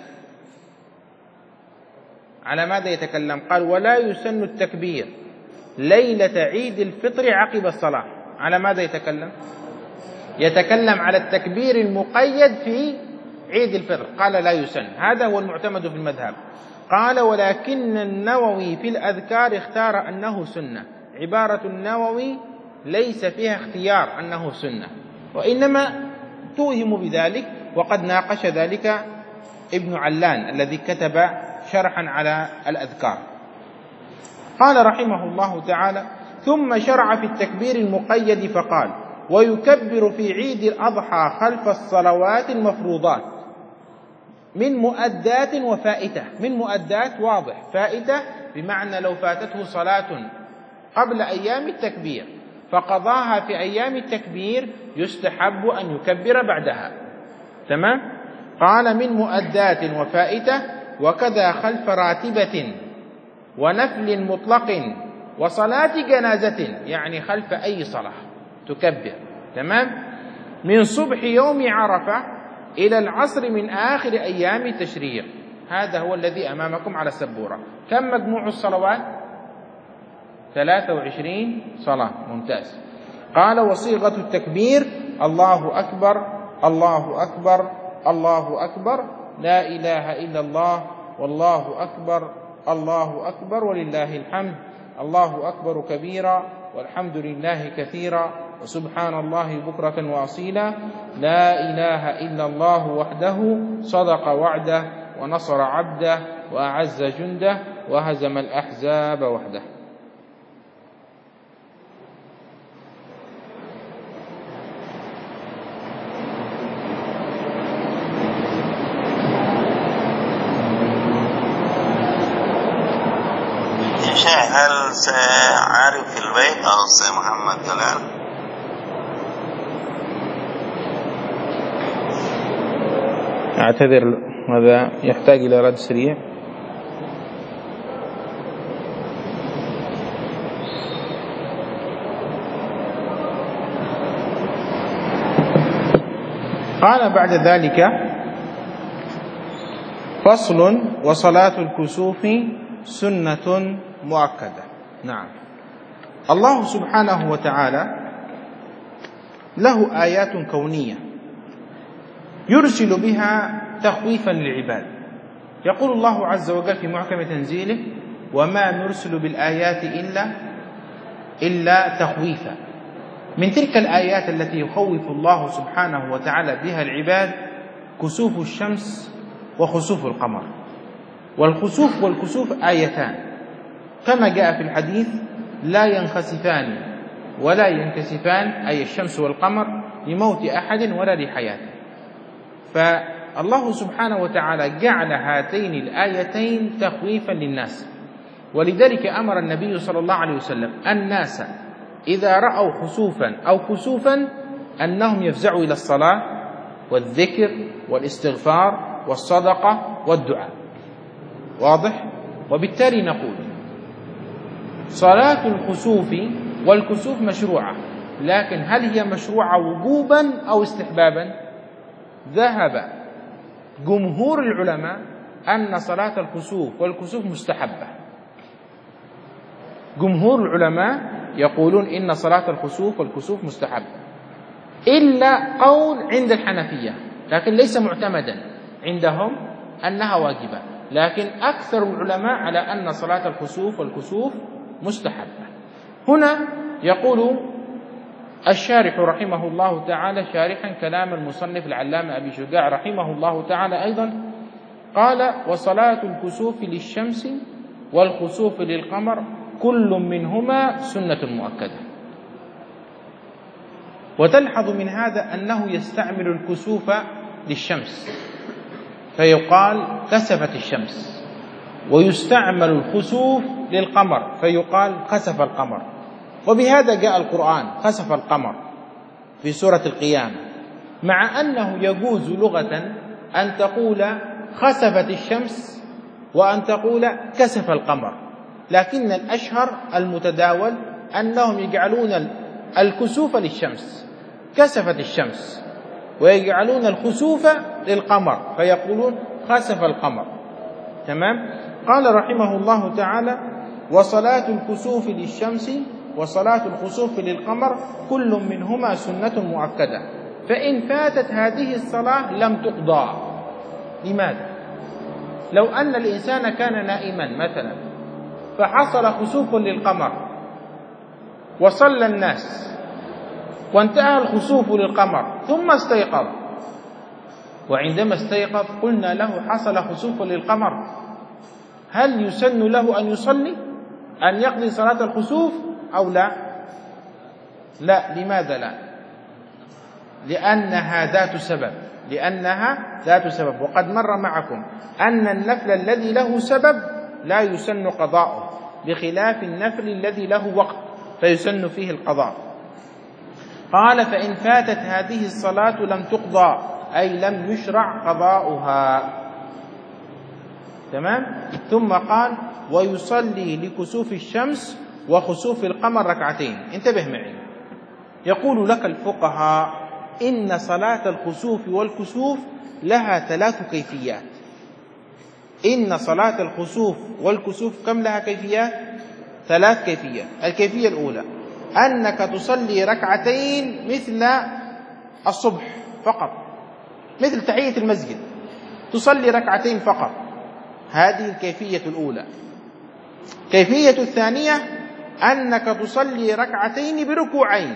على ماذا يتكلم؟ قال ولا يسن التكبير ليلة عيد الفطر عقب الصلاة. على ماذا يتكلم؟ يتكلم على التكبير المقيد في عيد الفطر. قال لا يسن، هذا هو المعتمد في المذهب. قال ولكن النووي في الأذكار اختار أنه سنة. عبارة النووي ليس فيها اختيار أنه سنة، وإنما توهم بذلك، وقد ناقش ذلك ابن علان الذي كتب شرحا على الأذكار. قال رحمه الله تعالى ثم شرع في التكبير المقيد فقال ويكبر في عيد الأضحى خلف الصلوات المفروضات من مؤدات وفائتة. من مؤدات واضح، فائتة بمعنى لو فاتته صلاة قبل أيام التكبير فقضاها في أيام التكبير يستحب أن يكبر بعدها، تمام. قال من مؤدات وفائتة، وكذا خلف راتبة ونفل مطلق وصلاة جنازة، يعني خلف أي صلاة تكبر، تمام. من صبح يوم عرفة إلى العصر من آخر أيام التشريق. هذا هو الذي أمامكم على السبورة. كم مجموع الصلوات؟ ثلاثة وعشرين صلاة، ممتاز. قال وصيغة التكبير الله أكبر الله أكبر الله أكبر لا إله إلا الله والله أكبر الله أكبر ولله الحمد، الله أكبر كبيرا والحمد لله كثيرا وسبحان الله بكرة وأصيلا، لا إله إلا الله وحده صدق وعده ونصر عبده وأعز جنده وهزم الأحزاب وحده. هل سعارف في البيت أو سي محمد دلال؟ أعتذر، هذا يحتاج إلى رد سريع. قال بعد ذلك فصل وصلاة الكسوف سنة مؤكدة. نعم، الله سبحانه وتعالى له آيات كونية يرسل بها تخويفا للعباد. يقول الله عز وجل في محكم تنزيله وما نرسل بالآيات إلا إلا تخويفا. من تلك الآيات التي يخوف الله سبحانه وتعالى بها العباد كسوف الشمس وخسوف القمر. والخسوف والكسوف آيتان كما جاء في الحديث لا ينخسفان ولا ينكسفان، أي الشمس والقمر، لموت أحد ولا لحياته. فالله سبحانه وتعالى جعل هاتين الآيتين تخويفا للناس، ولذلك أمر النبي صلى الله عليه وسلم الناس إذا رأوا خسوفا أو كسوفا أنهم يفزعوا إلى الصلاة والذكر والاستغفار والصدقة والدعاء. واضح؟ وبالتالي نقول صلاة الخسوف والكسوف مشروعة، لكن هل هي مشروعة وجوبا أو استحبابا؟ ذهب جمهور العلماء أن صلاة الخسوف والكسوف مستحبة. جمهور العلماء يقولون إن صلاة الخسوف والكسوف مستحبة، إلا قول عند الحنفية، لكن ليس معتمدا عندهم أنها واجبة، لكن أكثر العلماء على أن صلاة الخسوف والكسوف مستحبة. هنا يقول الشارح رحمه الله تعالى شارحا كلام المصنف العلامة أبي شجاع رحمه الله تعالى أيضا، قال: وصلاة الكسوف للشمس والخسوف للقمر كل منهما سنة مؤكدة. وتلحظ من هذا أنه يستعمل الكسوف للشمس فيقال كسفت الشمس، ويستعمل الخسوف للقمر فيقال خسف القمر. وبهذا جاء القرآن خسف القمر في سورة القيامة، مع أنه يجوز لغة أن تقول خسفت الشمس وأن تقول كسف القمر، لكن الأشهر المتداول أنهم يجعلون الكسوف للشمس كسفت الشمس، ويجعلون الخسوف للقمر فيقولون خسف القمر. تمام؟ قال رحمه الله تعالى: وصلاة الكسوف للشمس وصلاة الخسوف للقمر كل منهما سنة مؤكدة، فإن فاتت هذه الصلاة لم تقضى. لماذا؟ لو أن الإنسان كان نائما مثلا فحصل خسوف للقمر وصلى الناس وانتهى الخسوف للقمر ثم استيقظ، وعندما استيقظ قلنا له حصل خسوف للقمر، هل يسن له أن يصلي أن يقضي صلاة الخسوف أو لا؟ لا. لماذا لا؟ لأنها ذات سبب لأنها ذات سبب وقد مر معكم أن النفل الذي له سبب لا يسن قضاؤه، بخلاف النفل الذي له وقت فيسن فيه القضاء. قال: فإن فاتت هذه الصلاة لم تقضى، أي لم يشرع قضاؤها. تمام؟ ثم قال: ويصلي لكسوف الشمس وخسوف القمر ركعتين. انتبه معي، يقول لك الفقهاء إن صلاة الخسوف والكسوف لها ثلاث كيفيات. إن صلاة الخسوف والكسوف كم لها كيفيات؟ ثلاث كيفيات. الكيفية الأولى أنك تصلي ركعتين مثل الصبح فقط، مثل تحية المسجد، تصلي ركعتين فقط، هذه الكيفية الأولى. الكيفية الثانية أنك تصلي ركعتين بركوعين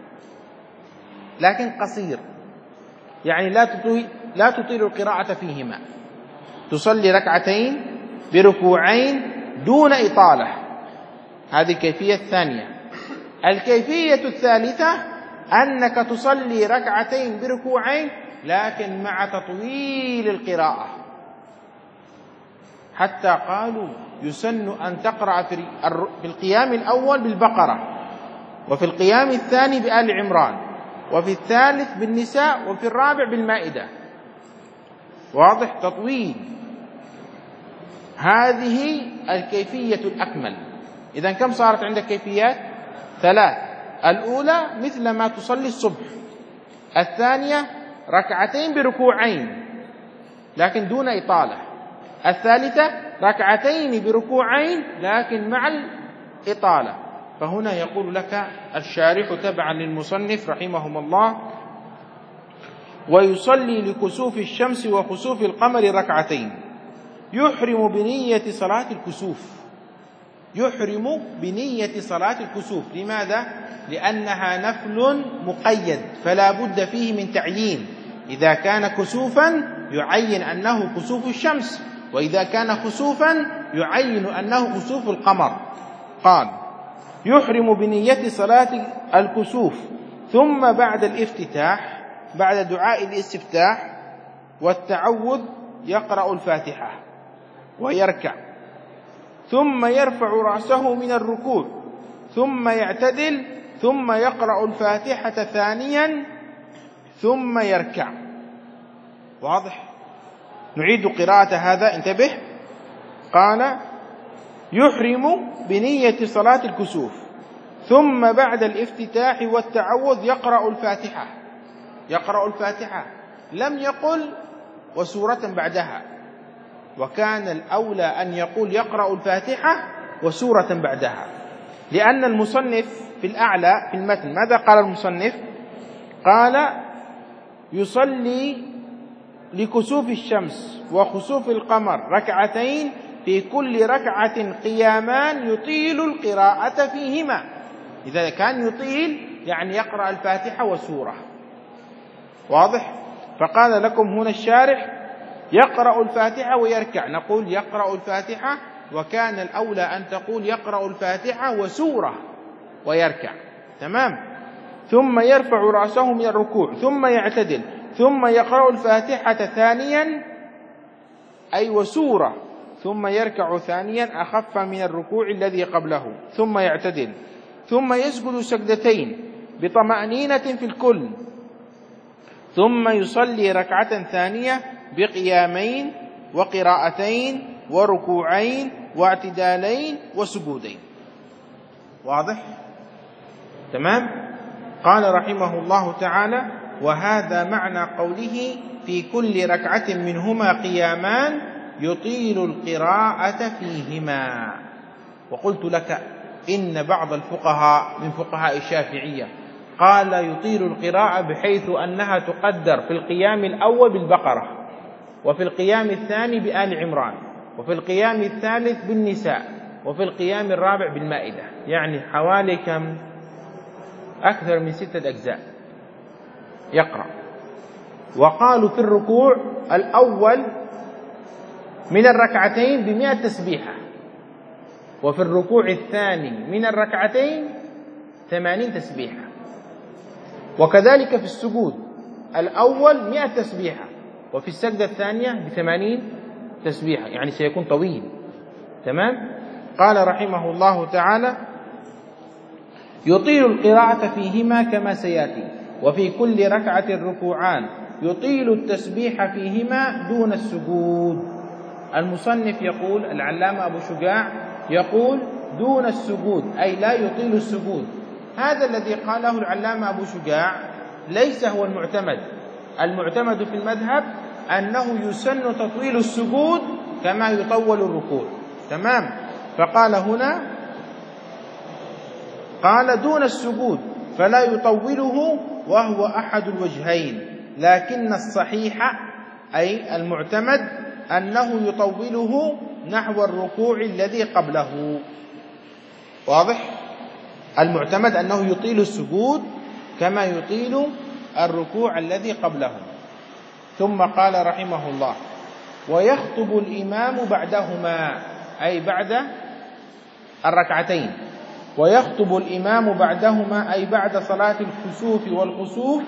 لكن قصير، يعني لا تطيل لا تطيل القراءة فيهما، تصلي ركعتين بركوعين دون إطالة، هذه الكيفية الثانية. الكيفية الثالثة أنك تصلي ركعتين بركوعين لكن مع تطويل القراءة، حتى قالوا يسن أن تقرأ في القيام الأول بالبقرة، وفي القيام الثاني بآل عمران، وفي الثالث بالنساء، وفي الرابع بالمائدة. واضح؟ تطويل. هذه الكيفية الأكمل. إذن كم صارت عندك كيفيات؟ ثلاث. الأولى مثل ما تصلي الصبح، الثانية ركعتين بركوعين لكن دون إطالة، الثالثة ركعتين بركوعين لكن مع الإطالة. فهنا يقول لك الشارح تبعا للمصنف رحمهم الله: ويصلي لكسوف الشمس وخسوف القمر ركعتين، يحرم بنية صلاة الكسوف. يحرم بنية صلاة الكسوف. لماذا؟ لأنها نفل مقيد فلا بد فيه من تعيين. إذا كان كسوفا يعين أنه كسوف الشمس، وإذا كان خسوفا يعين أنه خسوف القمر. قال: يحرم بنية صلاة الكسوف. ثم بعد الافتتاح، بعد دعاء الاستفتاح، والتعوذ يقرأ الفاتحة ويركع، ثم يرفع رأسه من الركوع، ثم يعتدل، ثم يقرأ الفاتحة ثانيا، ثم يركع. واضح؟ نعيد قراءة هذا، انتبه. قال: يحرم بنية صلاة الكسوف، ثم بعد الافتتاح والتعوذ يقرأ الفاتحة يقرأ الفاتحة لم يقل وسورة بعدها، وكان الأولى أن يقول يقرأ الفاتحة وسورة بعدها، لأن المصنف في الأعلى في المتن ماذا قال المصنف؟ قال: يصلي لكسوف الشمس وخسوف القمر ركعتين، في كل ركعة قيامان يطيل القراءة فيهما. إذا كان يطيل يعني يقرأ الفاتحة وسورة. واضح؟ فقال لكم هنا الشارح: يقرأ الفاتحة ويركع. نقول يقرأ الفاتحة، وكان الأولى أن تقول يقرأ الفاتحة وسورة ويركع. تمام؟ ثم يرفع رأسه من الركوع، ثم يعتدل، ثم يقرأ الفاتحة ثانيا أي وسورة، ثم يركع ثانيا أخف من الركوع الذي قبله، ثم يعتدل، ثم يسجد سجدتين بطمأنينة في الكل، ثم يصلي ركعة ثانية بقيامين وقراءتين وركوعين واعتدالين وسجودين. واضح؟ تمام؟ قال رحمه الله تعالى: وهذا معنى قوله في كل ركعة منهما قيامان يطيل القراءة فيهما. وقلت لك إن بعض الفقهاء من فقهاء الشافعية قال يطيل القراءة بحيث أنها تقدر في القيام الأول بالبقرة، وفي القيام الثاني بآل عمران، وفي القيام الثالث بالنساء، وفي القيام الرابع بالمائدة، يعني حوالي كم؟ أكثر من ستة أجزاء يقرأ. وقالوا في الركوع الأول من الركعتين بمئة تسبيحة، وفي الركوع الثاني من الركعتين ثمانين تسبيحة، وكذلك في السجود الأول مئة تسبيحة، وفي السجدة الثانية بثمانين تسبيحة، يعني سيكون طويل. تمام؟ قال رحمه الله تعالى: يطيل القراءة فيهما كما سيأتي، وفي كل ركعة ركوعان يطيل التسبيح فيهما دون السجود. المصنف يقول، العلامة أبو شجاع يقول دون السجود، أي لا يطيل السجود. هذا الذي قاله العلامة أبو شجاع ليس هو المعتمد. المعتمد في المذهب أنه يسن تطويل السجود كما يطول الركوع. تمام؟ فقال هنا قال دون السجود فلا يطوله، وهو أحد الوجهين، لكن الصحيح أي المعتمد أنه يطوله نحو الركوع الذي قبله. واضح؟ المعتمد أنه يطيل السجود كما يطيل الركوع الذي قبله. ثم قال رحمه الله: ويخطب الإمام بعدهما، أي بعد الركعتين، ويخطب الإمام بعدهما أي بعد صلاة الكسوف والخسوف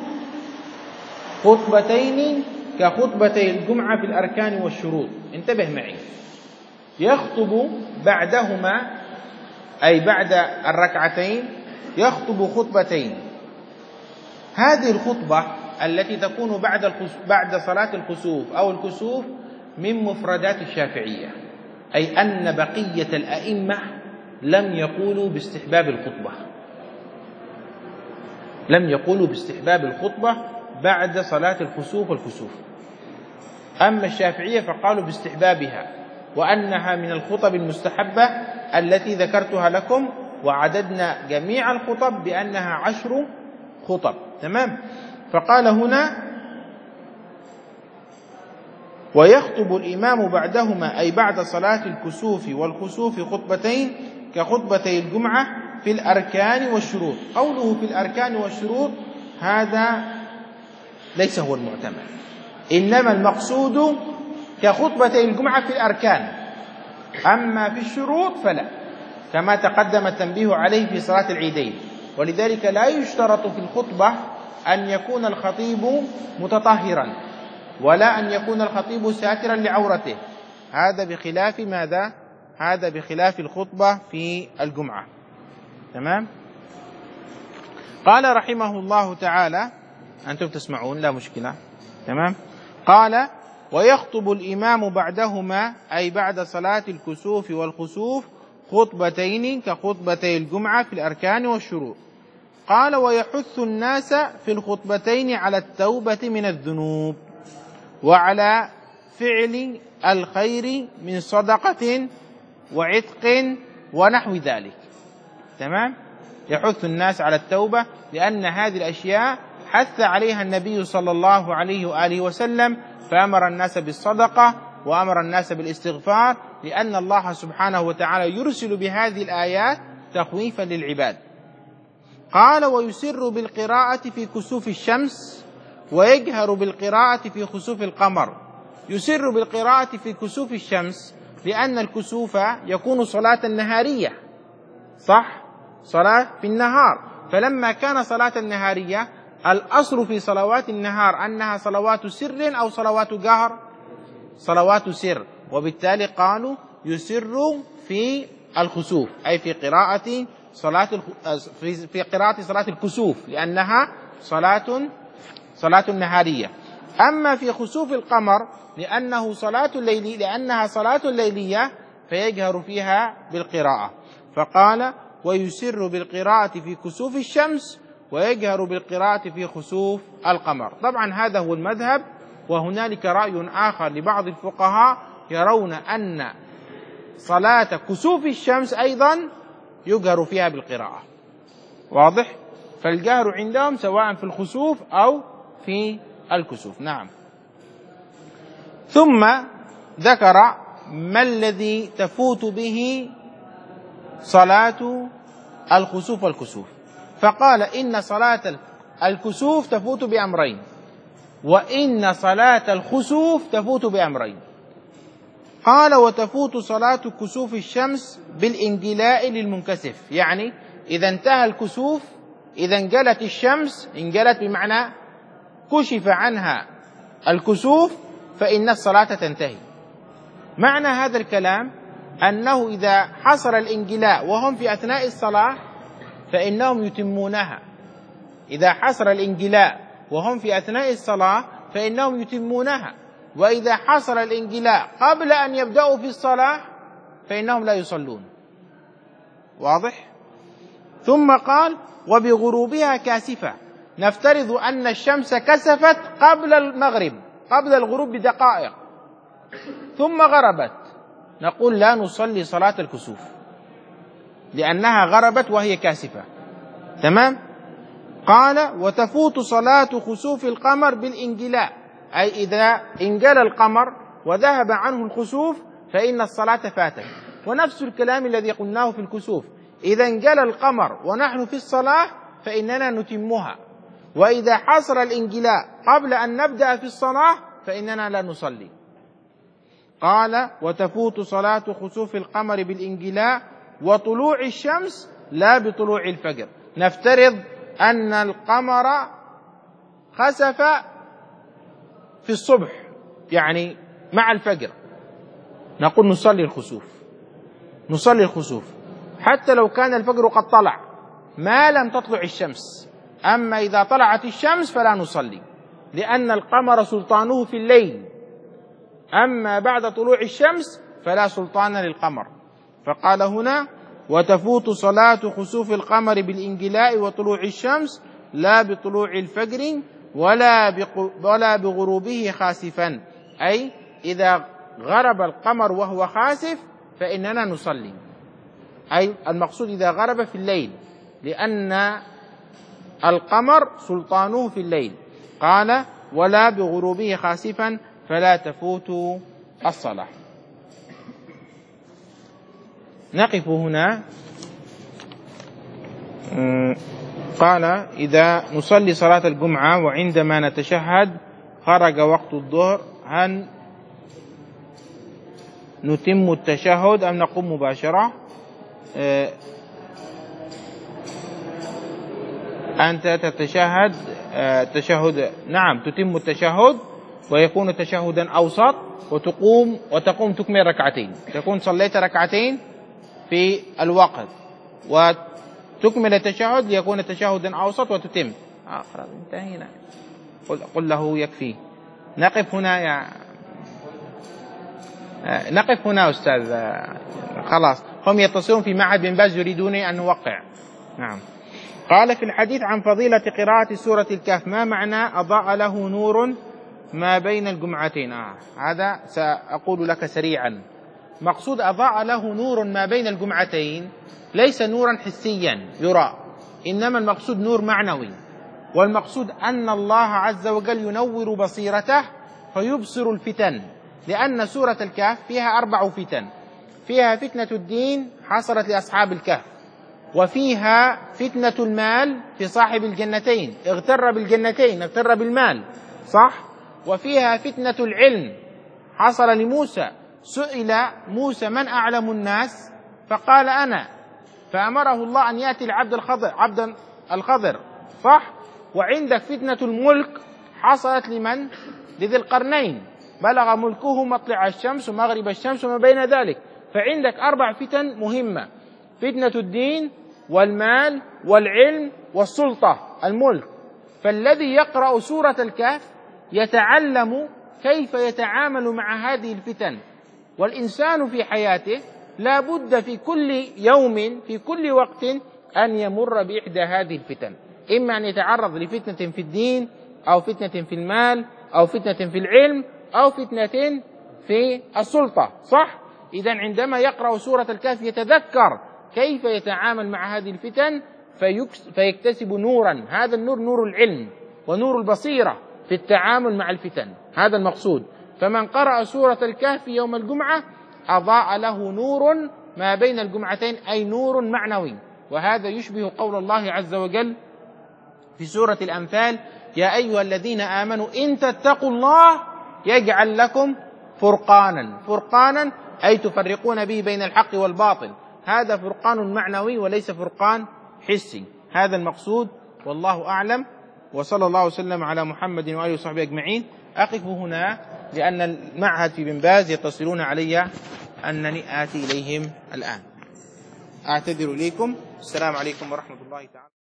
خطبتين كخطبتي الجمعة في الأركان والشروط. انتبه معي، يخطب بعدهما أي بعد الركعتين يخطب خطبتين. هذه الخطبة التي تكون بعد بعد صلاة الخسوف أو الكسوف من مفردات الشافعية، أي أن بقية الأئمة لم يقولوا باستحباب الخطبة لم يقولوا باستحباب الخطبة بعد صلاة الخسوف والكسوف. أما الشافعية فقالوا باستحبابها، وأنها من الخطب المستحبة التي ذكرتها لكم، وعددنا جميع الخطب بأنها عشر خطب. تمام؟ فقال هنا: ويخطب الإمام بعدهما أي بعد صلاة الكسوف والخسوف خطبتين كخطبتي الجمعة في الأركان والشروط. قوله في الأركان والشروط هذا ليس هو المعتمد، إنما المقصود كخطبتي الجمعة في الأركان، أما في الشروط فلا، كما تقدم التنبيه عليه في صلاة العيدين. ولذلك لا يشترط في الخطبة أن يكون الخطيب متطهرا، ولا أن يكون الخطيب ساترا لعورته. هذا بخلاف ماذا؟ هذا بخلاف الخطبة في الجمعة. تمام؟ قال رحمه الله تعالى، أنتم تسمعون لا مشكلة. تمام؟ قال: ويخطب الإمام بعدهما، أي بعد صلاة الكسوف والخسوف، خطبتين كخطبتي الجمعة في الأركان والشروط. قال: ويحث الناس في الخطبتين على التوبة من الذنوب وعلى فعل الخير من صدقة وعتق ونحو ذلك. تمام؟ يحث الناس على التوبة لأن هذه الأشياء حث عليها النبي صلى الله عليه وآله وسلم، فأمر الناس بالصدقة وأمر الناس بالاستغفار، لأن الله سبحانه وتعالى يرسل بهذه الآيات تخويفا للعباد. قال: ويسر بالقراءة في كسوف الشمس ويجهر بالقراءة في خسوف القمر. يسر بالقراءة في كسوف الشمس لأن الكسوف يكون صلاة نهارية، صح؟ صلاة في النهار، فلما كان صلاة النهارية الأصل في صلوات النهار أنها صلوات سر أو صلوات جهر؟ صلوات سر، وبالتالي قالوا يسر في الخسوف، أي في قراءة صلاة في قراءة صلاة الكسوف لأنها صلاة صلاة نهارية. أما في خسوف القمر لأنه صلاة الليل لأنها صلاة ليلية فيجهر فيها بالقراءة. فقال: ويسر بالقراءة في كسوف الشمس ويجهر بالقراءة في خسوف القمر. طبعا هذا هو المذهب، وهنالك رأي آخر لبعض الفقهاء يرون أن صلاة كسوف الشمس أيضا يجهر فيها بالقراءة. واضح؟ فالجهر عندهم سواء في الخسوف أو في الكسوف. نعم. ثم ذكر ما الذي تفوت به صلاة الخسوف والكسوف، فقال: إن صلاة الكسوف تفوت بأمرين، وإن صلاة الخسوف تفوت بأمرين. قال: وتفوت صلاة كسوف الشمس بالانجلاء للمنكسف، يعني إذا انتهى الكسوف، إذا انجلت الشمس، انجلت بمعنى كشف عنها الكسوف، فإن الصلاة تنتهي. معنى هذا الكلام أنه إذا حصل الانجلاء وهم في أثناء الصلاة فإنهم يتمونها. إذا حصل الانجلاء وهم في أثناء الصلاة فإنهم يتمونها، وإذا حصل الانجلاء قبل أن يبدأوا في الصلاة فإنهم لا يصلون. واضح؟ ثم قال: وبغروبها كاسفة. نفترض أن الشمس كسفت قبل المغرب، قبل الغروب بدقائق، ثم غربت، نقول لا نصلي صلاة الكسوف لأنها غربت وهي كاسفة. تمام؟ قال: وتفوت صلاة خسوف القمر بالانجلاء، أي إذا انجلى القمر وذهب عنه الخسوف فإن الصلاة فاتت. ونفس الكلام الذي قلناه في الكسوف، إذا انجلى القمر ونحن في الصلاة فإننا نتمها، وإذا حصل الانجلاء قبل أن نبدأ في الصلاة فإننا لا نصلي. قال: وتفوت صلاة خسوف القمر بالانجلاء وطلوع الشمس لا بطلوع الفجر. نفترض أن القمر خسف في الصبح، يعني مع الفجر، نقول نصلي الخسوف، نصلي الخسوف حتى لو كان الفجر قد طلع ما لم تطلع الشمس. أما إذا طلعت الشمس فلا نصلي، لأن القمر سلطانه في الليل، أما بعد طلوع الشمس فلا سلطان للقمر. فقال هنا: وتفوت صلاة خسوف القمر بالانجلاء وطلوع الشمس لا بطلوع الفجر ولا ولا بغروبه خاسفا، أي إذا غرب القمر وهو خاسف فإننا نصلي، أي المقصود إذا غرب في الليل، لأن القمر سلطانه في الليل. قال: ولا بغروبه خاسفا فلا تفوت الصلاة. نقف هنا. قال: إذا نصلي صلاة الجمعة وعندما نتشهد خرج وقت الظهر، هل نتم التشهد أم نقوم مباشرة؟ أنت تتشهد تشهد، نعم تتم التشهد، ويكون تشهدا أوسط، وتقوم وتقوم تكمل ركعتين، تكون صليت ركعتين في الوقت وتكمل التشهد ليكون تشهدا أوسط وتتم. آه خلاص انتهينا. قل, قل له يكفي. نقف هنا يا آه نقف هنا أستاذ. آه خلاص هم يتصلون في معهد بن باز يريدون أن نوقع. نعم. قال في الحديث عن فضيلة قراءة سورة الكهف ما معنى أضاء له نور ما بين الجمعتين؟ آه هذا سأقول لك سريعا. مقصود أضاء له نور ما بين الجمعتين ليس نورا حسيا يرى، إنما المقصود نور معنوي، والمقصود أن الله عز وجل ينور بصيرته فيبصر الفتن، لأن سورة الكهف فيها أربع فتن. فيها فتنة الدين حصلت لأصحاب الكهف، وفيها فتنة المال في صاحب الجنتين، اغتر بالجنتين اغتر بالمال، صح؟ وفيها فتنة العلم حصل لموسى، سئل موسى من أعلم الناس فقال أنا، فأمره الله أن يأتي العبد الخضر عبد الخضر، صح؟ وعندك فتنة الملك حصلت لمن؟ لذي القرنين، بلغ ملكه مطلع الشمس ومغرب الشمس وما بين ذلك. فعندك أربع فتن مهمة: فتنة الدين والمال والعلم والسلطة الملك. فالذي يقرأ سورة الكهف يتعلم كيف يتعامل مع هذه الفتن. والإنسان في حياته لا بد في كل يوم في كل وقت أن يمر بإحدى هذه الفتن، إما أن يتعرض لفتنة في الدين أو فتنة في المال أو فتنة في العلم أو فتنة في السلطة، صح؟ إذن عندما يقرأ سورة الكهف يتذكر كيف يتعامل مع هذه الفتن فيكتسب نورا، هذا النور نور العلم ونور البصيرة في التعامل مع الفتن، هذا المقصود. فمن قرأ سورة الكهف يوم الجمعة أضاء له نور ما بين الجمعتين، أي نور معنوي. وهذا يشبه قول الله عز وجل في سورة الأنفال: يا أيها الذين آمنوا إن تتقوا الله يجعل لكم فرقانا. فرقانا أي تفرقون به بين الحق والباطل، هذا فرقان معنوي وليس فرقان حسي، هذا المقصود. والله أعلم، وصلى الله وسلم على محمد وآله وصحبه أجمعين. أقف هنا لأن المعهد في بن باز يتصلون علي أنني آتي إليهم الآن. أعتذر إليكم. السلام عليكم ورحمة الله تعالى.